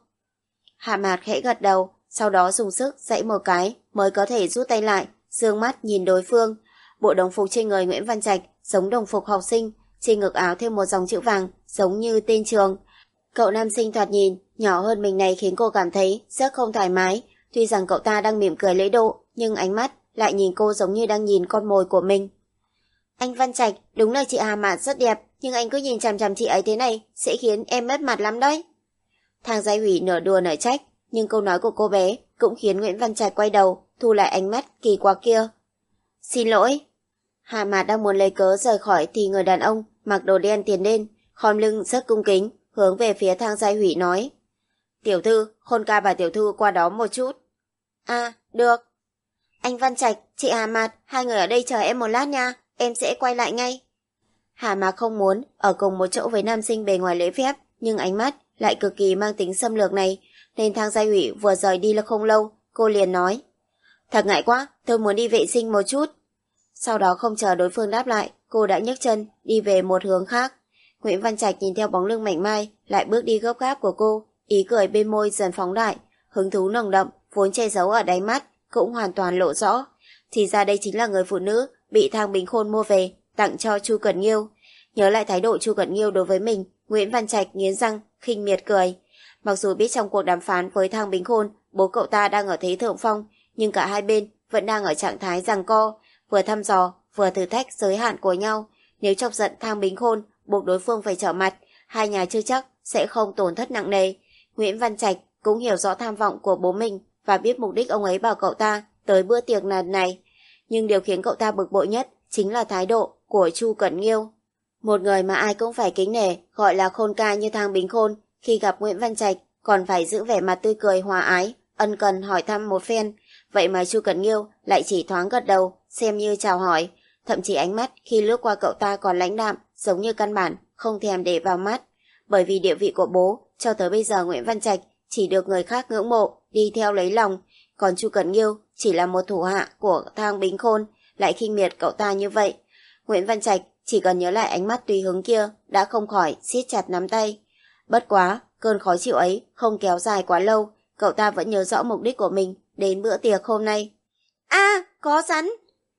Hạ Mạt khẽ gật đầu, sau đó dùng sức giãy một cái mới có thể rút tay lại, dương mắt nhìn đối phương. Bộ đồng phục trên người Nguyễn Văn Trạch giống đồng phục học sinh, trên ngực áo thêm một dòng chữ vàng giống như tên trường. Cậu nam sinh thoạt nhìn nhỏ hơn mình này khiến cô cảm thấy rất không thoải mái. Tuy rằng cậu ta đang mỉm cười lễ độ, nhưng ánh mắt lại nhìn cô giống như đang nhìn con mồi của mình. Anh Văn Trạch, đúng là chị Hà Mạt rất đẹp, nhưng anh cứ nhìn chằm chằm chị ấy thế này sẽ khiến em mất mặt lắm đấy. Thang Giai Hủy nửa đùa nửa trách, nhưng câu nói của cô bé cũng khiến Nguyễn Văn Trạch quay đầu, thu lại ánh mắt kỳ quặc kia. Xin lỗi. Hà Mạt đang muốn lấy cớ rời khỏi thì người đàn ông mặc đồ đen tiến lên, khom lưng rất cung kính, hướng về phía Thang Giai Hủy nói. Tiểu thư, Khôn ca và tiểu thư qua đó một chút. À, được. Anh Văn Trạch, chị Hà Mạt, hai người ở đây chờ em một lát nha, em sẽ quay lại ngay. Hà Mạt không muốn ở cùng một chỗ với nam sinh bề ngoài lễ phép, nhưng ánh mắt lại cực kỳ mang tính xâm lược này, nên Thang Giai Hủy vừa rời đi là không lâu, cô liền nói. Thật ngại quá, tôi muốn đi vệ sinh một chút. Sau đó không chờ đối phương đáp lại, cô đã nhấc chân đi về một hướng khác. Nguyễn Văn Trạch nhìn theo bóng lưng mảnh mai, lại bước đi gấp gáp của cô, ý cười bên môi dần phóng đại, hứng thú nồng đậm vốn che giấu ở đáy mắt cũng hoàn toàn lộ rõ. Thì ra đây chính là người phụ nữ bị Thang Bính Khôn mua về tặng cho Chu Cẩn Nghiêu. Nhớ lại thái độ Chu Cẩn Nghiêu đối với mình, Nguyễn Văn Trạch nghiến răng khinh miệt cười. Mặc dù biết trong cuộc đàm phán với Thang Bính Khôn, bố cậu ta đang ở thế thượng phong, nhưng cả hai bên vẫn đang ở trạng thái giằng co, vừa thăm dò vừa thử thách giới hạn của nhau. Nếu chọc giận Thang Bính Khôn, buộc đối phương phải trở mặt, hai nhà chưa chắc sẽ không tổn thất nặng nề. Nguyễn Văn Trạch cũng hiểu rõ tham vọng của bố mình và biết mục đích ông ấy bảo cậu ta tới bữa tiệc lần này. Nhưng điều khiến cậu ta bực bội nhất chính là thái độ của Chu Cẩn Nghiêu. Một người mà ai cũng phải kính nể, gọi là khôn ca như Thang Bính Khôn, khi gặp Nguyễn Văn Trạch còn phải giữ vẻ mặt tươi cười hòa ái, ân cần hỏi thăm một phen. Vậy mà Chu Cẩn Nghiêu lại chỉ thoáng gật đầu, xem như chào hỏi. Thậm chí ánh mắt khi lướt qua cậu ta còn lãnh đạm, giống như căn bản không thèm để vào mắt. Bởi vì địa vị của bố, cho tới bây giờ Nguyễn Văn Trạch chỉ được người khác ngưỡng mộ, đi theo lấy lòng. Còn Chu Cẩn Nghiêu chỉ là một thủ hạ của Thang Bính Khôn, lại khinh miệt cậu ta như vậy. Nguyễn Văn Trạch chỉ cần nhớ lại ánh mắt tùy hứng kia đã không khỏi siết chặt nắm tay. Bất quá, cơn khó chịu ấy không kéo dài quá lâu, cậu ta vẫn nhớ rõ mục đích của mình đến bữa tiệc hôm nay. A, à, có rắn!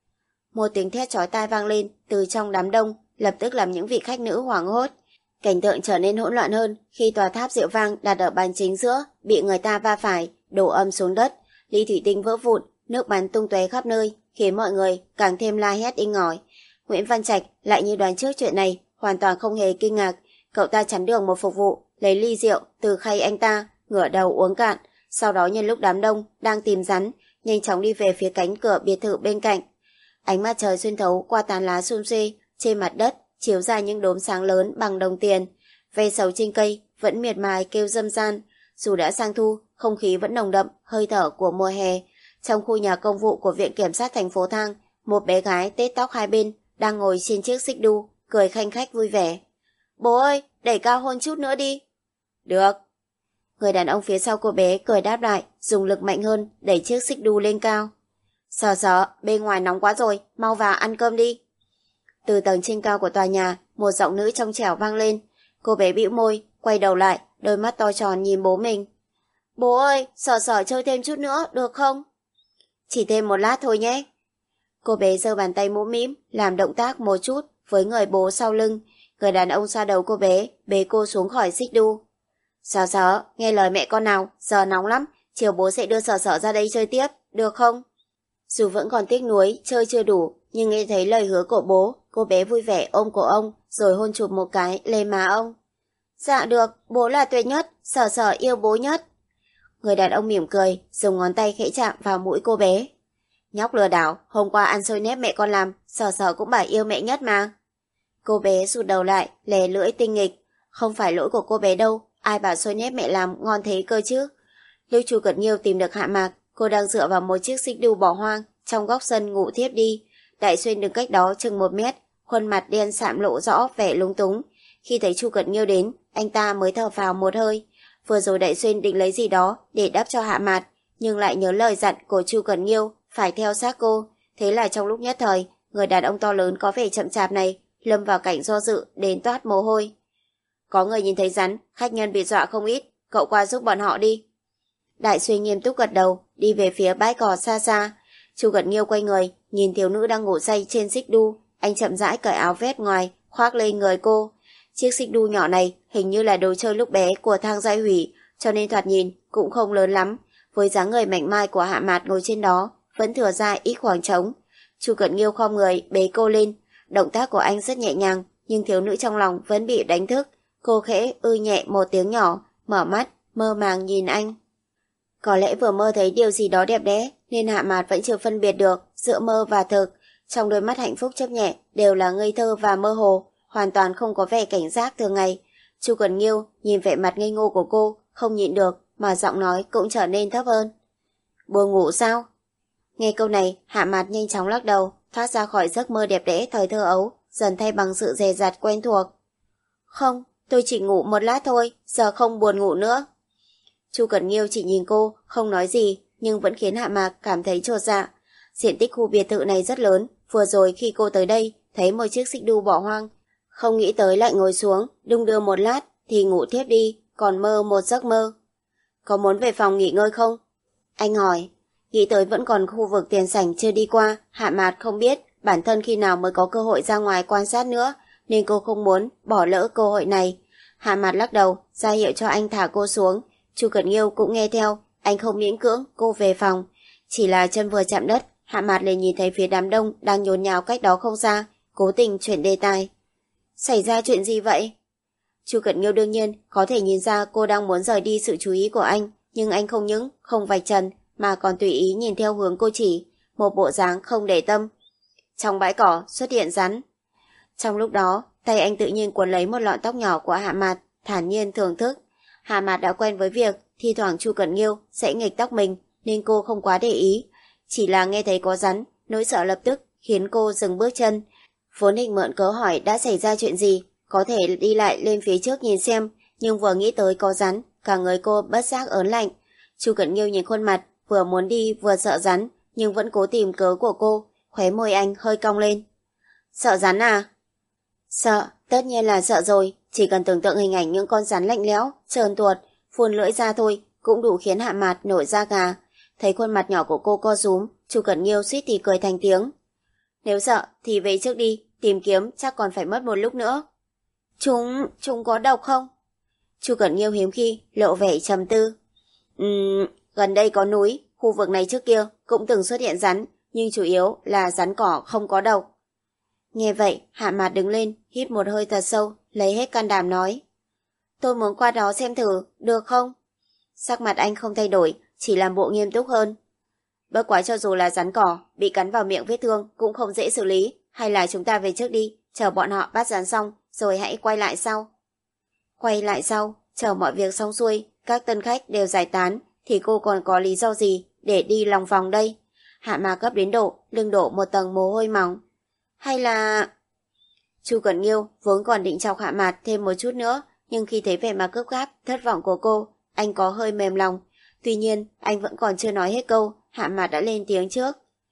Một tiếng thét chói tai vang lên từ trong đám đông, lập tức làm những vị khách nữ hoảng hốt. Cảnh tượng trở nên hỗn loạn hơn khi tòa tháp rượu vang đặt ở bàn chính giữa bị người ta va phải, đổ âm xuống đất, ly thủy tinh vỡ vụn, nước bắn tung tóe khắp nơi, khiến mọi người càng thêm la hét inh ỏi. Nguyễn Văn Trạch lại như đoán trước chuyện này, hoàn toàn không hề kinh ngạc. Cậu ta chắn đường một phục vụ, lấy ly rượu từ khay anh ta, ngửa đầu uống cạn, sau đó nhân lúc đám đông đang tìm rắn, nhanh chóng đi về phía cánh cửa biệt thự bên cạnh. Ánh mặt trời xuyên thấu qua tán lá sum xuê trên mặt đất, chiếu ra những đốm sáng lớn bằng đồng tiền. Ve sầu trên cây vẫn miệt mài kêu râm ran. Dù đã sang thu, không khí vẫn nồng đậm hơi thở của mùa hè. Trong khu nhà công vụ của Viện Kiểm sát thành phố Thang, một bé gái tết tóc hai bên đang ngồi trên chiếc xích đu, cười khanh khách vui vẻ. Bố ơi, đẩy cao hơn chút nữa đi. Được. Người đàn ông phía sau cô bé cười đáp lại, dùng lực mạnh hơn đẩy chiếc xích đu lên cao. Sợ sợ, bên ngoài nóng quá rồi, mau vào ăn cơm đi. Từ tầng trên cao của tòa nhà, một giọng nữ trong trẻo vang lên. Cô bé bĩu môi, quay đầu lại, đôi mắt to tròn nhìn bố mình. Bố ơi, sợ sợ chơi thêm chút nữa, được không? Chỉ thêm một lát thôi nhé. Cô bé giơ bàn tay mũm mĩm, làm động tác một chút với người bố sau lưng. Người đàn ông xoa đầu cô bé, bế cô xuống khỏi xích đu. Sợ sợ, nghe lời mẹ con nào, giờ nóng lắm, chiều bố sẽ đưa sợ sợ ra đây chơi tiếp, được không? Dù vẫn còn tiếc nuối, chơi chưa đủ, nhưng nghe thấy lời hứa của bố, cô bé vui vẻ ôm cổ ông, rồi hôn chụp một cái lên má ông. Dạ được, bố là tuyệt nhất, sợ sợ yêu bố nhất. Người đàn ông mỉm cười, dùng ngón tay khẽ chạm vào mũi cô bé. Nhóc lừa đảo, hôm qua ăn xôi nếp mẹ con làm, sợ sợ cũng bảo yêu mẹ nhất mà. Cô bé rụt đầu lại, lè lưỡi tinh nghịch. Không phải lỗi của cô bé đâu, ai bảo xôi nếp mẹ làm ngon thế cơ chứ. Lúc Chu Cẩn Nghiêu tìm được Hạ Mạc, cô đang dựa vào một chiếc xích đu bỏ hoang, trong góc sân ngủ thiếp đi. Đại Xuyên đứng cách đó chừng một mét, khuôn mặt đen sạm lộ rõ vẻ lúng túng. Khi thấy Chu Cẩn Nghiêu đến, anh ta mới thở phào một hơi. Vừa rồi Đại Xuyên định lấy gì đó để đắp cho Hạ Mạt, nhưng lại nhớ lời dặn của Chu Cẩn Nghiêu phải theo sát cô. Thế là trong lúc nhất thời, người đàn ông to lớn có vẻ chậm chạp này lâm vào cảnh do dự đến toát mồ hôi. Có người nhìn thấy rắn, khách nhân bị dọa không ít, cậu qua giúp bọn họ đi. Đại Xuyên nghiêm túc gật đầu, đi về phía bãi cỏ xa xa. Chu Cẩn Nghiêu quay người, nhìn thiếu nữ đang ngủ say trên xích đu, anh chậm rãi cởi áo vest ngoài, khoác lên người cô. Chiếc xích đu nhỏ này hình như là đồ chơi lúc bé của Thang Giai Hủy, cho nên thoạt nhìn cũng không lớn lắm. Với dáng người mảnh mai của Hạ Mạt ngồi trên đó, vẫn thừa ra ít khoảng trống. Chu Cẩn Nghiêu khom người bế cô lên, động tác của anh rất nhẹ nhàng, nhưng thiếu nữ trong lòng vẫn bị đánh thức. Cô khẽ ư nhẹ một tiếng nhỏ, mở mắt, mơ màng nhìn anh. Có lẽ vừa mơ thấy điều gì đó đẹp đẽ, nên Hạ Mạt vẫn chưa phân biệt được giữa mơ và thực. Trong đôi mắt hạnh phúc chớp nhẹ đều là ngây thơ và mơ hồ, hoàn toàn không có vẻ cảnh giác thường ngày. Chu Cẩn Nghiêu nhìn vẻ mặt ngây ngô của cô, không nhịn được mà giọng nói cũng trở nên thấp hơn. Buồn ngủ sao? Nghe câu này, Hạ Mạt nhanh chóng lắc đầu, thoát ra khỏi giấc mơ đẹp đẽ thời thơ ấu, dần thay bằng sự dè dặt quen thuộc. Không, tôi chỉ ngủ một lát thôi, giờ không buồn ngủ nữa. Chu Cẩn Nghiêu chỉ nhìn cô, không nói gì, nhưng vẫn khiến Hạ Mạt cảm thấy chột dạ. Diện tích khu biệt thự này rất lớn, vừa rồi khi cô tới đây, thấy một chiếc xích đu bỏ hoang. Không nghĩ tới lại ngồi xuống, đung đưa một lát, thì ngủ thiếp đi, còn mơ một giấc mơ. Có muốn về phòng nghỉ ngơi không? Anh hỏi. Nghĩ tới vẫn còn khu vực tiền sảnh chưa đi qua, Hạ Mạt không biết bản thân khi nào mới có cơ hội ra ngoài quan sát nữa, nên cô không muốn bỏ lỡ cơ hội này. Hạ Mạt lắc đầu, ra hiệu cho anh thả cô xuống. Chu Cẩn Nghiêu cũng nghe theo, anh không miễn cưỡng cô về phòng. Chỉ là chân vừa chạm đất, Hạ Mạt liền nhìn thấy phía đám đông đang nhốn nháo cách đó không xa, cố tình chuyển đề tài. Xảy ra chuyện gì vậy? Chu Cẩn Nghiêu đương nhiên có thể nhìn ra cô đang muốn rời đi sự chú ý của anh, nhưng anh không những không vạch trần mà còn tùy ý nhìn theo hướng cô chỉ, một bộ dáng không để tâm. Trong bãi cỏ xuất hiện rắn. Trong lúc đó, tay anh tự nhiên cuốn lấy một lọn tóc nhỏ của Hạ Mạt, thản nhiên thưởng thức. Hạ Mạt đã quen với việc thi thoảng Chu Cẩn Nghiêu sẽ nghịch tóc mình, nên cô không quá để ý. Chỉ là nghe thấy có rắn, nỗi sợ lập tức khiến cô dừng bước chân. Vốn định mượn cớ hỏi đã xảy ra chuyện gì, có thể đi lại lên phía trước nhìn xem, nhưng vừa nghĩ tới có rắn, cả người cô bất giác ớn lạnh. Chu Cẩn Nghiêu nhìn khuôn mặt, vừa muốn đi vừa sợ rắn, nhưng vẫn cố tìm cớ của cô, khóe môi anh hơi cong lên. Sợ rắn à? Sợ, tất nhiên là sợ rồi, chỉ cần tưởng tượng hình ảnh những con rắn lạnh lẽo, trơn tuột, phun lưỡi ra thôi, cũng đủ khiến Hạ Mạt nổi da gà. Thấy khuôn mặt nhỏ của cô co rúm, Chu Cẩn Nghiêu suýt thì cười thành tiếng. Nếu sợ thì về trước đi, tìm kiếm chắc còn phải mất một lúc nữa. Chúng, chúng có độc không? Chu Cẩn Nghiêu hiếm khi lộ vẻ trầm tư. Ừm, gần đây có núi, khu vực này trước kia cũng từng xuất hiện rắn, nhưng chủ yếu là rắn cỏ không có độc. Nghe vậy, Hạ Mạt đứng lên, hít một hơi thật sâu, lấy hết can đảm nói. Tôi muốn qua đó xem thử, được không? Sắc mặt anh không thay đổi, chỉ làm bộ nghiêm túc hơn. Bất quá cho dù là rắn cỏ, bị cắn vào miệng vết thương cũng không dễ xử lý, hay là chúng ta về trước đi, chờ bọn họ bắt rắn xong, rồi hãy quay lại sau. Quay lại sau, chờ mọi việc xong xuôi, các tân khách đều giải tán, thì cô còn có lý do gì để đi lòng vòng đây? Hạ Mạt gấp đến độ, lưng đổ một tầng mồ hôi mỏng. Hay là... Chu Cẩn Nghiêu vốn còn định chọc Hạ Mạt thêm một chút nữa, nhưng khi thấy vẻ mặt cướp gáp, thất vọng của cô, anh có hơi mềm lòng. Tuy nhiên, anh vẫn còn chưa nói hết câu, Hạ Mạt đã lên tiếng trước.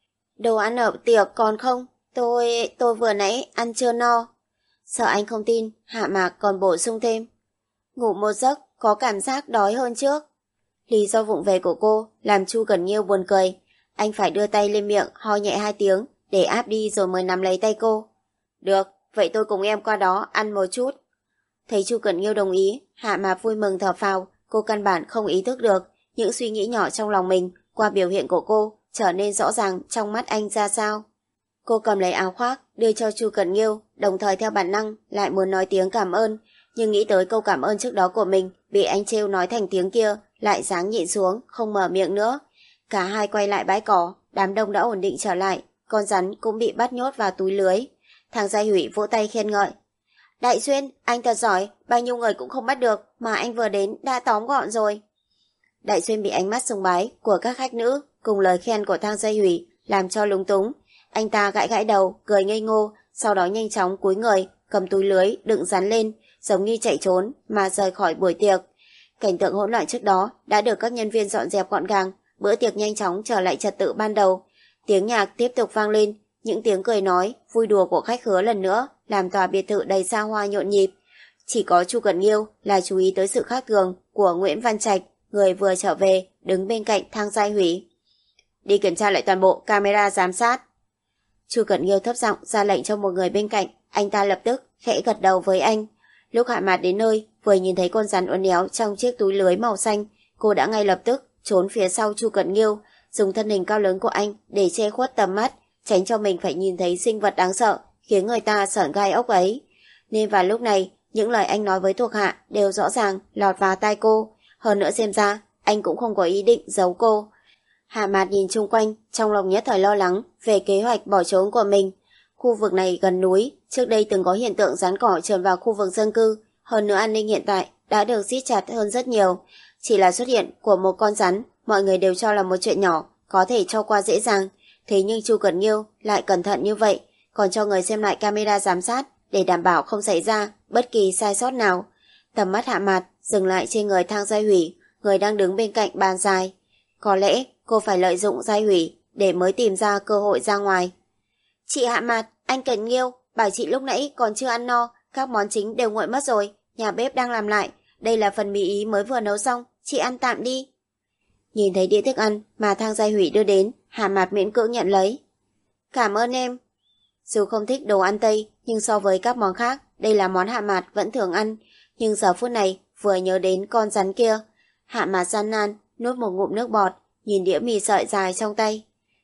Đồ ăn ở tiệc còn không? Tôi... tôi vừa nãy ăn chưa no. Sợ anh không tin, Hạ Mạt còn bổ sung thêm. Ngủ một giấc, có cảm giác đói hơn trước. Lý do vụng về của cô làm Chu Cẩn Nghiêu buồn cười. Anh phải đưa tay lên miệng ho nhẹ hai tiếng để áp đi rồi mới nắm lấy tay cô. Được, vậy tôi cùng em qua đó ăn một chút. Thấy Chu Cẩn Nghiêu đồng ý, Hạ Mạt vui mừng thở phào. Cô căn bản không ý thức được những suy nghĩ nhỏ trong lòng mình qua biểu hiện của cô trở nên rõ ràng trong mắt anh ra sao. Cô cầm lấy áo khoác đưa cho Chu Cẩn Nghiêu, đồng thời theo bản năng lại muốn nói tiếng cảm ơn, nhưng nghĩ tới câu cảm ơn trước đó của mình bị anh trêu nói thành tiếng kia, lại dáng nhịn xuống không mở miệng nữa. Cả hai quay lại bãi cỏ, đám đông đã ổn định trở lại, con rắn cũng bị bắt nhốt vào túi lưới. Thằng Giai Hủy vỗ tay khen ngợi. Đại Xuyên, anh thật giỏi, bao nhiêu người cũng không bắt được, mà anh vừa đến đã tóm gọn rồi. Đại Xuyên bị ánh mắt sùng bái của các khách nữ cùng lời khen của Thang Giai Hủy làm cho lúng túng. Anh ta gãi gãi đầu, cười ngây ngô, sau đó nhanh chóng cúi người, cầm túi lưới đựng rắn lên, giống như chạy trốn mà rời khỏi buổi tiệc. Cảnh tượng hỗn loạn trước đó đã được các nhân viên dọn dẹp gọn gàng, bữa tiệc nhanh chóng trở lại trật tự ban đầu. Tiếng nhạc tiếp tục vang lên, những tiếng cười nói, vui đùa của khách khứa lần nữa làm tòa biệt thự đầy xa hoa nhộn nhịp. Chỉ có Chu Cẩn Nghiêu là chú ý tới sự khác thường của Nguyễn Văn Trạch, người vừa trở về, đứng bên cạnh Thang Giai Hủy. Đi kiểm tra lại toàn bộ camera giám sát. Chu Cẩn Nghiêu thấp giọng ra lệnh cho một người bên cạnh, anh ta lập tức khẽ gật đầu với anh. Lúc Hạ Mạt đến nơi, vừa nhìn thấy con rắn uốn éo trong chiếc túi lưới màu xanh, cô đã ngay lập tức trốn phía sau Chu Cẩn Nghiêu, dùng thân hình cao lớn của anh để che khuất tầm mắt, tránh cho mình phải nhìn thấy sinh vật đáng sợ, khiến người ta sởn gai ốc ấy. Nên vào lúc này, những lời anh nói với thuộc hạ đều rõ ràng lọt vào tai cô. Hơn nữa xem ra, anh cũng không có ý định giấu cô. Hạ Mạt nhìn chung quanh, trong lòng nhất thời lo lắng về kế hoạch bỏ trốn của mình. Khu vực này gần núi, trước đây từng có hiện tượng rắn cỏ trườn vào khu vực dân cư. Hơn nữa an ninh hiện tại đã được siết chặt hơn rất nhiều. Chỉ là xuất hiện của một con rắn, mọi người đều cho là một chuyện nhỏ, có thể cho qua dễ dàng. Thế nhưng Chu Cẩn Nghiêu lại cẩn thận như vậy, còn cho người xem lại camera giám sát để đảm bảo không xảy ra bất kỳ sai sót nào. Tầm mắt Hạ Mạt dừng lại trên người Thang Giai Hủy, người đang đứng bên cạnh bàn dài. Có lẽ cô phải lợi dụng Giai Hủy để mới tìm ra cơ hội ra ngoài. Chị Hạ Mạt, anh Cẩn Nghiêu, bảo chị lúc nãy còn chưa ăn no, các món chính đều nguội mất rồi, nhà bếp đang làm lại, đây là phần mì ý mới vừa nấu xong, chị ăn tạm đi. Nhìn thấy đĩa thức ăn mà Thang Giai Hủy đưa đến, Hạ Mạt miễn cưỡng nhận lấy. Cảm ơn em. Dù không thích đồ ăn Tây, nhưng so với các món khác, đây là món Hạ Mạt vẫn thường ăn. Nhưng giờ phút này, vừa nhớ đến con rắn kia, Hạ Mạt gian nan, nuốt một ngụm nước bọt, nhìn đĩa mì sợi dài trong tay.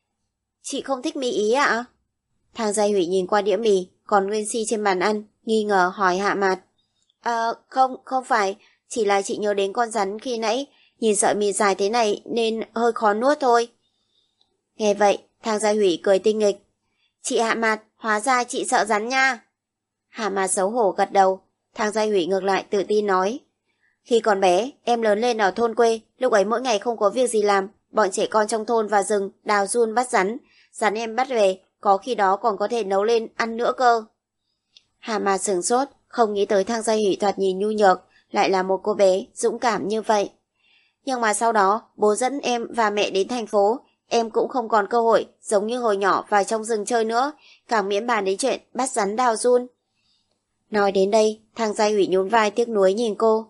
Chị không thích mì ý ạ? À? Thang Giai Hủy nhìn qua đĩa mì, còn nguyên si trên bàn ăn, nghi ngờ hỏi Hạ Mạt. À, không, không phải, chỉ là chị nhớ đến con rắn khi nãy, nhìn sợi mì dài thế này nên hơi khó nuốt thôi. Nghe vậy, Thang Giai Hủy cười tinh nghịch. Chị Hạ Mạt, hóa ra chị sợ rắn nha. Hạ Mạt xấu hổ gật đầu. Thang Giai Hủy ngược lại tự tin nói. Khi còn bé, em lớn lên ở thôn quê, lúc ấy mỗi ngày không có việc gì làm, bọn trẻ con trong thôn và rừng đào giun bắt rắn. Rắn em bắt về, có khi đó còn có thể nấu lên ăn nữa cơ. Hạ Mạt sửng sốt, không nghĩ tới Thang Giai Hủy thoạt nhìn nhu nhược, lại là một cô bé dũng cảm như vậy. Nhưng mà sau đó, bố dẫn em và mẹ đến thành phố, em cũng không còn cơ hội giống như hồi nhỏ vào trong rừng chơi nữa, càng miễn bàn đến chuyện bắt rắn đào giun. Nói đến đây, Thang Giai Hủy nhún vai tiếc nuối nhìn cô.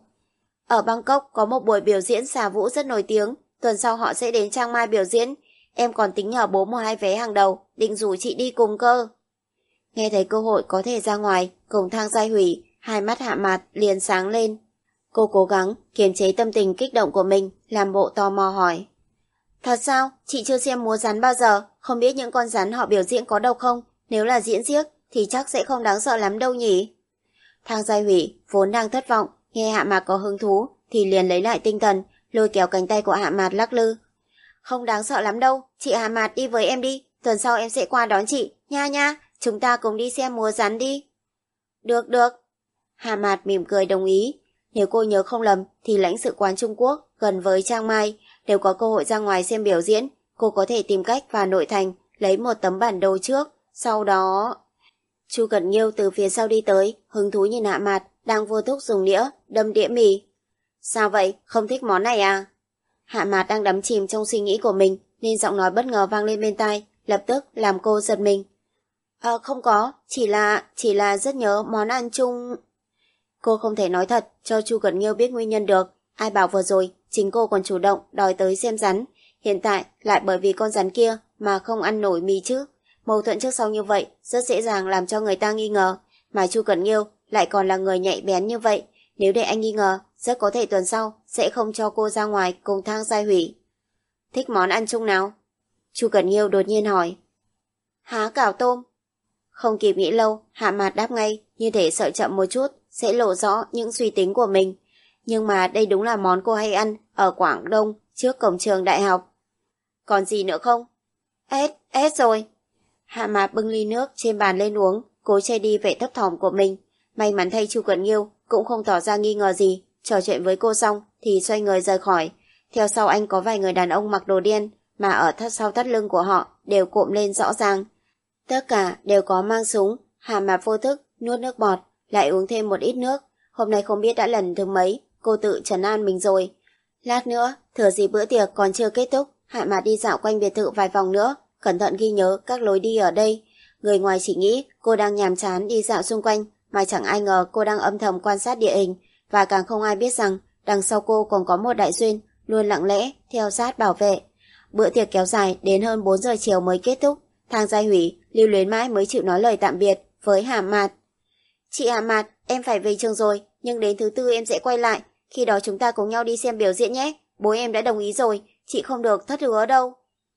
Ở Bangkok có một buổi biểu diễn xà vũ rất nổi tiếng, tuần sau họ sẽ đến Chiang Mai biểu diễn, em còn tính nhờ bố mua hai vé hàng đầu, định rủ chị đi cùng cơ. Nghe thấy cơ hội có thể ra ngoài cùng Thang Giai Hủy, hai mắt Hạ Mạt liền sáng lên. Cô cố gắng kiềm chế tâm tình kích động của mình, làm bộ tò mò hỏi. Thật sao? Chị chưa xem múa rắn bao giờ, không biết những con rắn họ biểu diễn có độc không? Nếu là diễn xiếc thì chắc sẽ không đáng sợ lắm đâu nhỉ? Thang Giai Hủy vốn đang thất vọng, nghe Hạ Mạt có hứng thú thì liền lấy lại tinh thần, lôi kéo cánh tay của Hạ Mạt lắc lư. Không đáng sợ lắm đâu, chị Hạ Mạt đi với em đi, tuần sau em sẽ qua đón chị, nha nha, chúng ta cùng đi xem múa rắn đi. Được được. Hạ Mạt mỉm cười đồng ý. Nếu cô nhớ không lầm thì lãnh sự quán Trung Quốc gần với Chiang Mai, nếu có cơ hội ra ngoài xem biểu diễn, cô có thể tìm cách vào nội thành lấy một tấm bản đồ trước, sau đó... Chu Cẩn Nghiêu từ phía sau đi tới, hứng thú nhìn Hạ Mạt đang vô thức dùng đĩa đâm đĩa mì. Sao vậy, không thích món này à? Hạ Mạt đang đắm chìm trong suy nghĩ của mình nên giọng nói bất ngờ vang lên bên tai, lập tức làm cô giật mình. À, không có, chỉ là chỉ là rất nhớ món ăn chung. Cô không thể nói thật cho Chu Cẩn Nghiêu biết nguyên nhân được. Ai bảo vừa rồi chính cô còn chủ động đòi tới xem rắn, hiện tại lại bởi vì con rắn kia mà không ăn nổi mì chứ. Mâu thuẫn trước sau như vậy rất dễ dàng làm cho người ta nghi ngờ, mà Chu Cẩn Nghiêu lại còn là người nhạy bén như vậy, nếu để anh nghi ngờ, rất có thể tuần sau sẽ không cho cô ra ngoài cùng Thang Giai Hủy. Thích món ăn chung nào? Chu Cẩn Nghiêu đột nhiên hỏi. Há cảo tôm. Không kịp nghĩ lâu, Hạ Mạt đáp ngay, như thể sợ chậm một chút sẽ lộ rõ những suy tính của mình. Nhưng mà đây đúng là món cô hay ăn ở Quảng Đông trước cổng trường đại học. Còn gì nữa không? Hết, hết rồi. Hạ Mạt bưng ly nước trên bàn lên uống, cố che đi vẻ thấp thỏm của mình. May mắn thay Chu Cẩn Nghiêu cũng không tỏ ra nghi ngờ gì, trò chuyện với cô xong thì xoay người rời khỏi. Theo sau anh có vài người đàn ông mặc đồ đen, mà ở thắt sau thắt lưng của họ đều cụm lên rõ ràng. Tất cả đều có mang súng. Hà Mạt vô thức nuốt nước bọt, lại uống thêm một ít nước. Hôm nay không biết đã lần thứ mấy cô tự trấn an mình rồi. Lát nữa, thừa dịp bữa tiệc còn chưa kết thúc, Hạ Mạt đi dạo quanh biệt thự vài vòng nữa, cẩn thận ghi nhớ các lối đi ở đây. Người ngoài chỉ nghĩ cô đang nhàm chán đi dạo xung quanh, mà chẳng ai ngờ cô đang âm thầm quan sát địa hình, và càng không ai biết rằng đằng sau cô còn có một Đại Xuyên luôn lặng lẽ theo sát bảo vệ. Bữa tiệc kéo dài đến hơn bốn giờ chiều mới kết thúc. Thang Giai Hủy lưu luyến mãi mới chịu nói lời tạm biệt với Hạ Mạt. Chị Hạ Mạt, em phải về trường rồi, nhưng đến thứ tư em sẽ quay lại. Khi đó chúng ta cùng nhau đi xem biểu diễn nhé. Bố em đã đồng ý rồi, chị không được thất hứa đâu.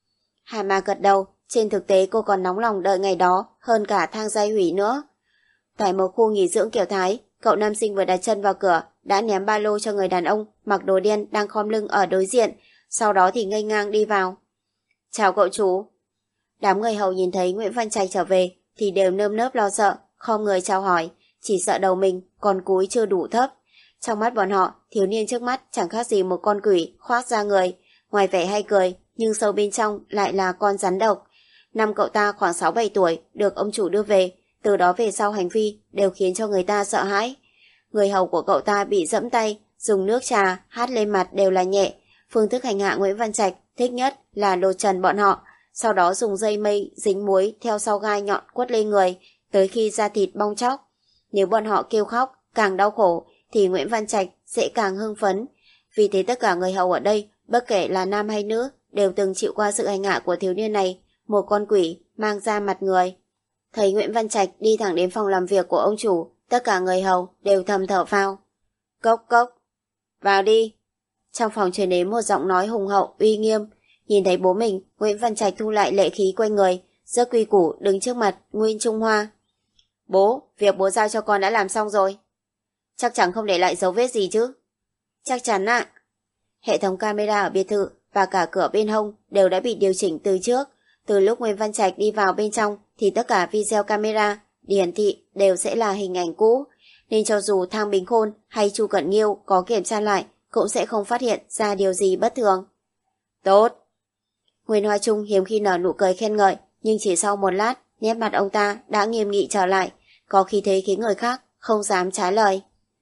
Hạ Mạt gật đầu. Trên thực tế cô còn nóng lòng đợi ngày đó hơn cả Thang Giai Hủy nữa. Tại một khu nghỉ dưỡng kiểu Thái, cậu nam sinh vừa đặt chân vào cửa đã ném ba lô cho người đàn ông mặc đồ đen đang khom lưng ở đối diện, sau đó thì ngây ngang đi vào. Chào cậu chú. Đám người hầu nhìn thấy Nguyễn Văn Trạch trở về thì đều nơm nớp lo sợ, khom người chào hỏi, chỉ sợ đầu mình còn cúi chưa đủ thấp. Trong mắt bọn họ, thiếu niên trước mắt chẳng khác gì một con quỷ khoác da người, ngoài vẻ hay cười nhưng sâu bên trong lại là con rắn độc. Năm cậu ta khoảng sáu bảy tuổi được ông chủ đưa về, từ đó về sau hành vi đều khiến cho người ta sợ hãi. Người hầu của cậu ta bị dẫm tay, dùng nước trà hắt lên mặt đều là nhẹ. Phương thức hành hạ Nguyễn Văn Trạch thích nhất là lột trần bọn họ, sau đó dùng dây mây dính muối theo sau gai nhọn quất lên người tới khi da thịt bong tróc. Nếu bọn họ kêu khóc càng đau khổ thì Nguyễn Văn Trạch sẽ càng hưng phấn. Vì thế tất cả người hầu ở đây, bất kể là nam hay nữ, đều từng chịu qua sự hành hạ của thiếu niên này, một con quỷ mang da mặt người. Thấy Nguyễn Văn Trạch đi thẳng đến phòng làm việc của ông chủ, tất cả người hầu đều thầm thở phào. Cốc cốc, vào đi. Trong phòng truyền đến một giọng nói hùng hậu uy nghiêm. Nhìn thấy bố mình, Nguyễn Văn Trạch thu lại lệ khí quanh người, rất quy củ đứng trước mặt Nguyên Trung Hoa. Bố, việc bố giao cho con đã làm xong rồi. Chắc chắn không để lại dấu vết gì chứ? Chắc chắn ạ. Hệ thống camera ở biệt thự và cả cửa bên hông đều đã bị điều chỉnh từ trước. Từ lúc Nguyễn Văn Trạch đi vào bên trong thì tất cả video camera hiển thị đều sẽ là hình ảnh cũ, nên cho dù Thang Bình Khôn hay Chu Cẩn Nghiêu có kiểm tra lại cũng sẽ không phát hiện ra điều gì bất thường. Tốt. Nguyên Hoa Trung hiếm khi nở nụ cười khen ngợi, nhưng chỉ sau một lát, nét mặt ông ta đã nghiêm nghị trở lại, có khí thế khiến người khác không dám trái lời.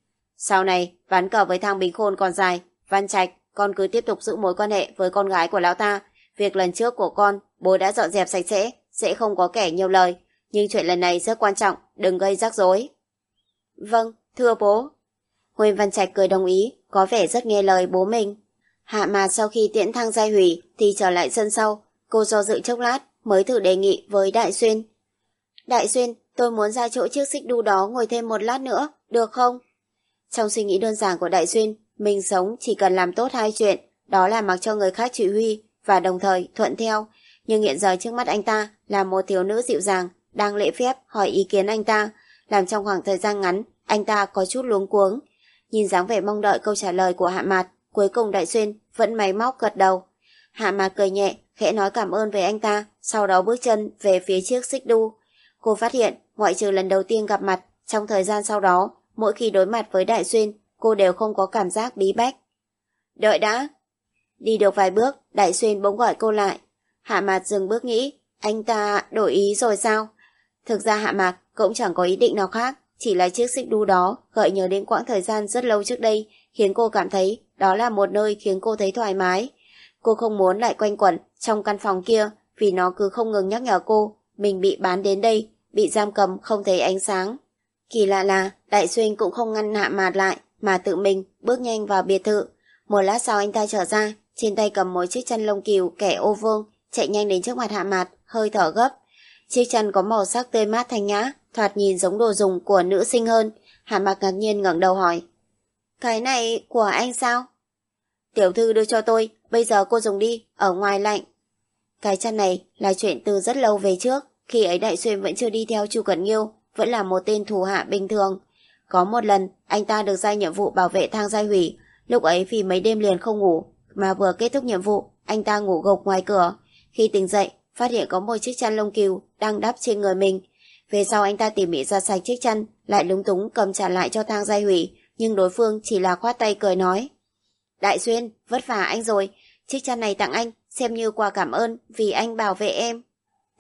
Sau này, ván cờ với Thang Bình Khôn còn dài. Văn Trạch, con cứ tiếp tục giữ mối quan hệ với con gái của lão ta. Việc lần trước của con, bố đã dọn dẹp sạch sẽ, sẽ không có kẻ nhiều lời. Nhưng chuyện lần này rất quan trọng, đừng gây rắc rối. Vâng, thưa bố. Nguyên Văn Trạch cười đồng ý, có vẻ rất nghe lời bố mình. Hạ Mạt sau khi tiễn Thang Giai Hủy thì trở lại sân sau. Cô do dự chốc lát mới thử đề nghị với Đại Xuyên. Đại Xuyên, tôi muốn ra chỗ chiếc xích đu đó ngồi thêm một lát nữa, được không? Trong suy nghĩ đơn giản của Đại Xuyên, mình sống chỉ cần làm tốt hai chuyện, đó là mặc cho người khác chỉ huy và đồng thời thuận theo. Nhưng hiện giờ trước mắt anh ta là một thiếu nữ dịu dàng, đang lễ phép hỏi ý kiến anh ta, làm trong khoảng thời gian ngắn anh ta có chút luống cuống. Nhìn dáng vẻ mong đợi câu trả lời của Hạ Mạt, cuối cùng Đại Xuyên vẫn máy móc gật đầu. Hạ Mạt cười nhẹ, khẽ nói cảm ơn với anh ta, sau đó bước chân về phía chiếc xích đu. Cô phát hiện, ngoại trừ lần đầu tiên gặp mặt, trong thời gian sau đó, mỗi khi đối mặt với Đại Xuyên, cô đều không có cảm giác bí bách. Đợi đã. Đi được vài bước, Đại Xuyên bỗng gọi cô lại. Hạ Mạt dừng bước nghĩ, anh ta đổi ý rồi sao? Thực ra Hạ Mạt cũng chẳng có ý định nào khác, chỉ là chiếc xích đu đó gợi nhớ đến quãng thời gian rất lâu trước đây, khiến cô cảm thấy đó là một nơi khiến cô thấy thoải mái. Cô không muốn lại quanh quẩn trong căn phòng kia, vì nó cứ không ngừng nhắc nhở cô, mình bị bán đến đây, bị giam cầm không thấy ánh sáng. Kỳ lạ là Đại Xuyên cũng không ngăn Hạ Mạt lại, mà tự mình bước nhanh vào biệt thự. Một lát sau anh ta trở ra, trên tay cầm một chiếc chăn lông cừu kẻ ô vương, chạy nhanh đến trước mặt Hạ Mạt, hơi thở gấp. Chiếc chăn có màu sắc tươi mát thanh nhã, thoạt nhìn giống đồ dùng của nữ sinh hơn. Hạ Mạt ngạc nhiên ngẩng đầu hỏi, cái này của anh sao? Tiểu thư đưa cho tôi, bây giờ cô dùng đi, ở ngoài lạnh. Cái chăn này là chuyện từ rất lâu về trước, khi ấy Đại Xuyên vẫn chưa đi theo Chu Cẩn Nghiêu, vẫn là một tên thủ hạ bình thường. Có một lần, anh ta được giao nhiệm vụ bảo vệ Thang Giai Hủy. Lúc ấy vì mấy đêm liền không ngủ, mà vừa kết thúc nhiệm vụ, anh ta ngủ gục ngoài cửa. Khi tỉnh dậy, phát hiện có một chiếc chăn lông cừu đang đắp trên người mình. Về sau anh ta tỉ mỉ ra sạch chiếc chăn, lại lúng túng cầm trả lại cho Thang Giai Hủy, nhưng đối phương chỉ là khoát tay cười nói, Đại Xuyên, vất vả anh rồi, chiếc chăn này tặng anh, xem như quà cảm ơn vì anh bảo vệ em.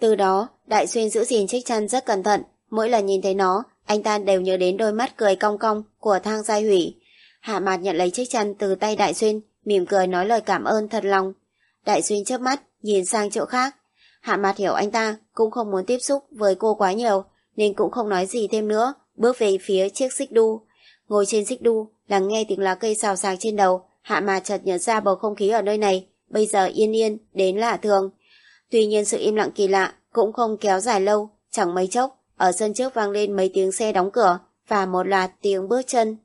Từ đó, Đại Xuyên giữ gìn chiếc chăn rất cẩn thận, mỗi lần nhìn thấy nó, anh ta đều nhớ đến đôi mắt cười cong cong của Thang Giai Hủy. Hạ Mạt nhận lấy chiếc chăn từ tay Đại Xuyên, mỉm cười nói lời cảm ơn thật lòng. Đại Xuyên chớp mắt, nhìn sang chỗ khác. Hạ Mạt hiểu anh ta cũng không muốn tiếp xúc với cô quá nhiều, nên cũng không nói gì thêm nữa, bước về phía chiếc xích đu. Ngồi trên xích đu, lắng nghe tiếng lá cây xào xạc trên đầu, Hạ Mạt chợt nhận ra bầu không khí ở nơi này bây giờ yên yên đến lạ thường. Tuy nhiên sự im lặng kỳ lạ cũng không kéo dài lâu, chẳng mấy chốc, ở sân trước vang lên mấy tiếng xe đóng cửa và một loạt tiếng bước chân.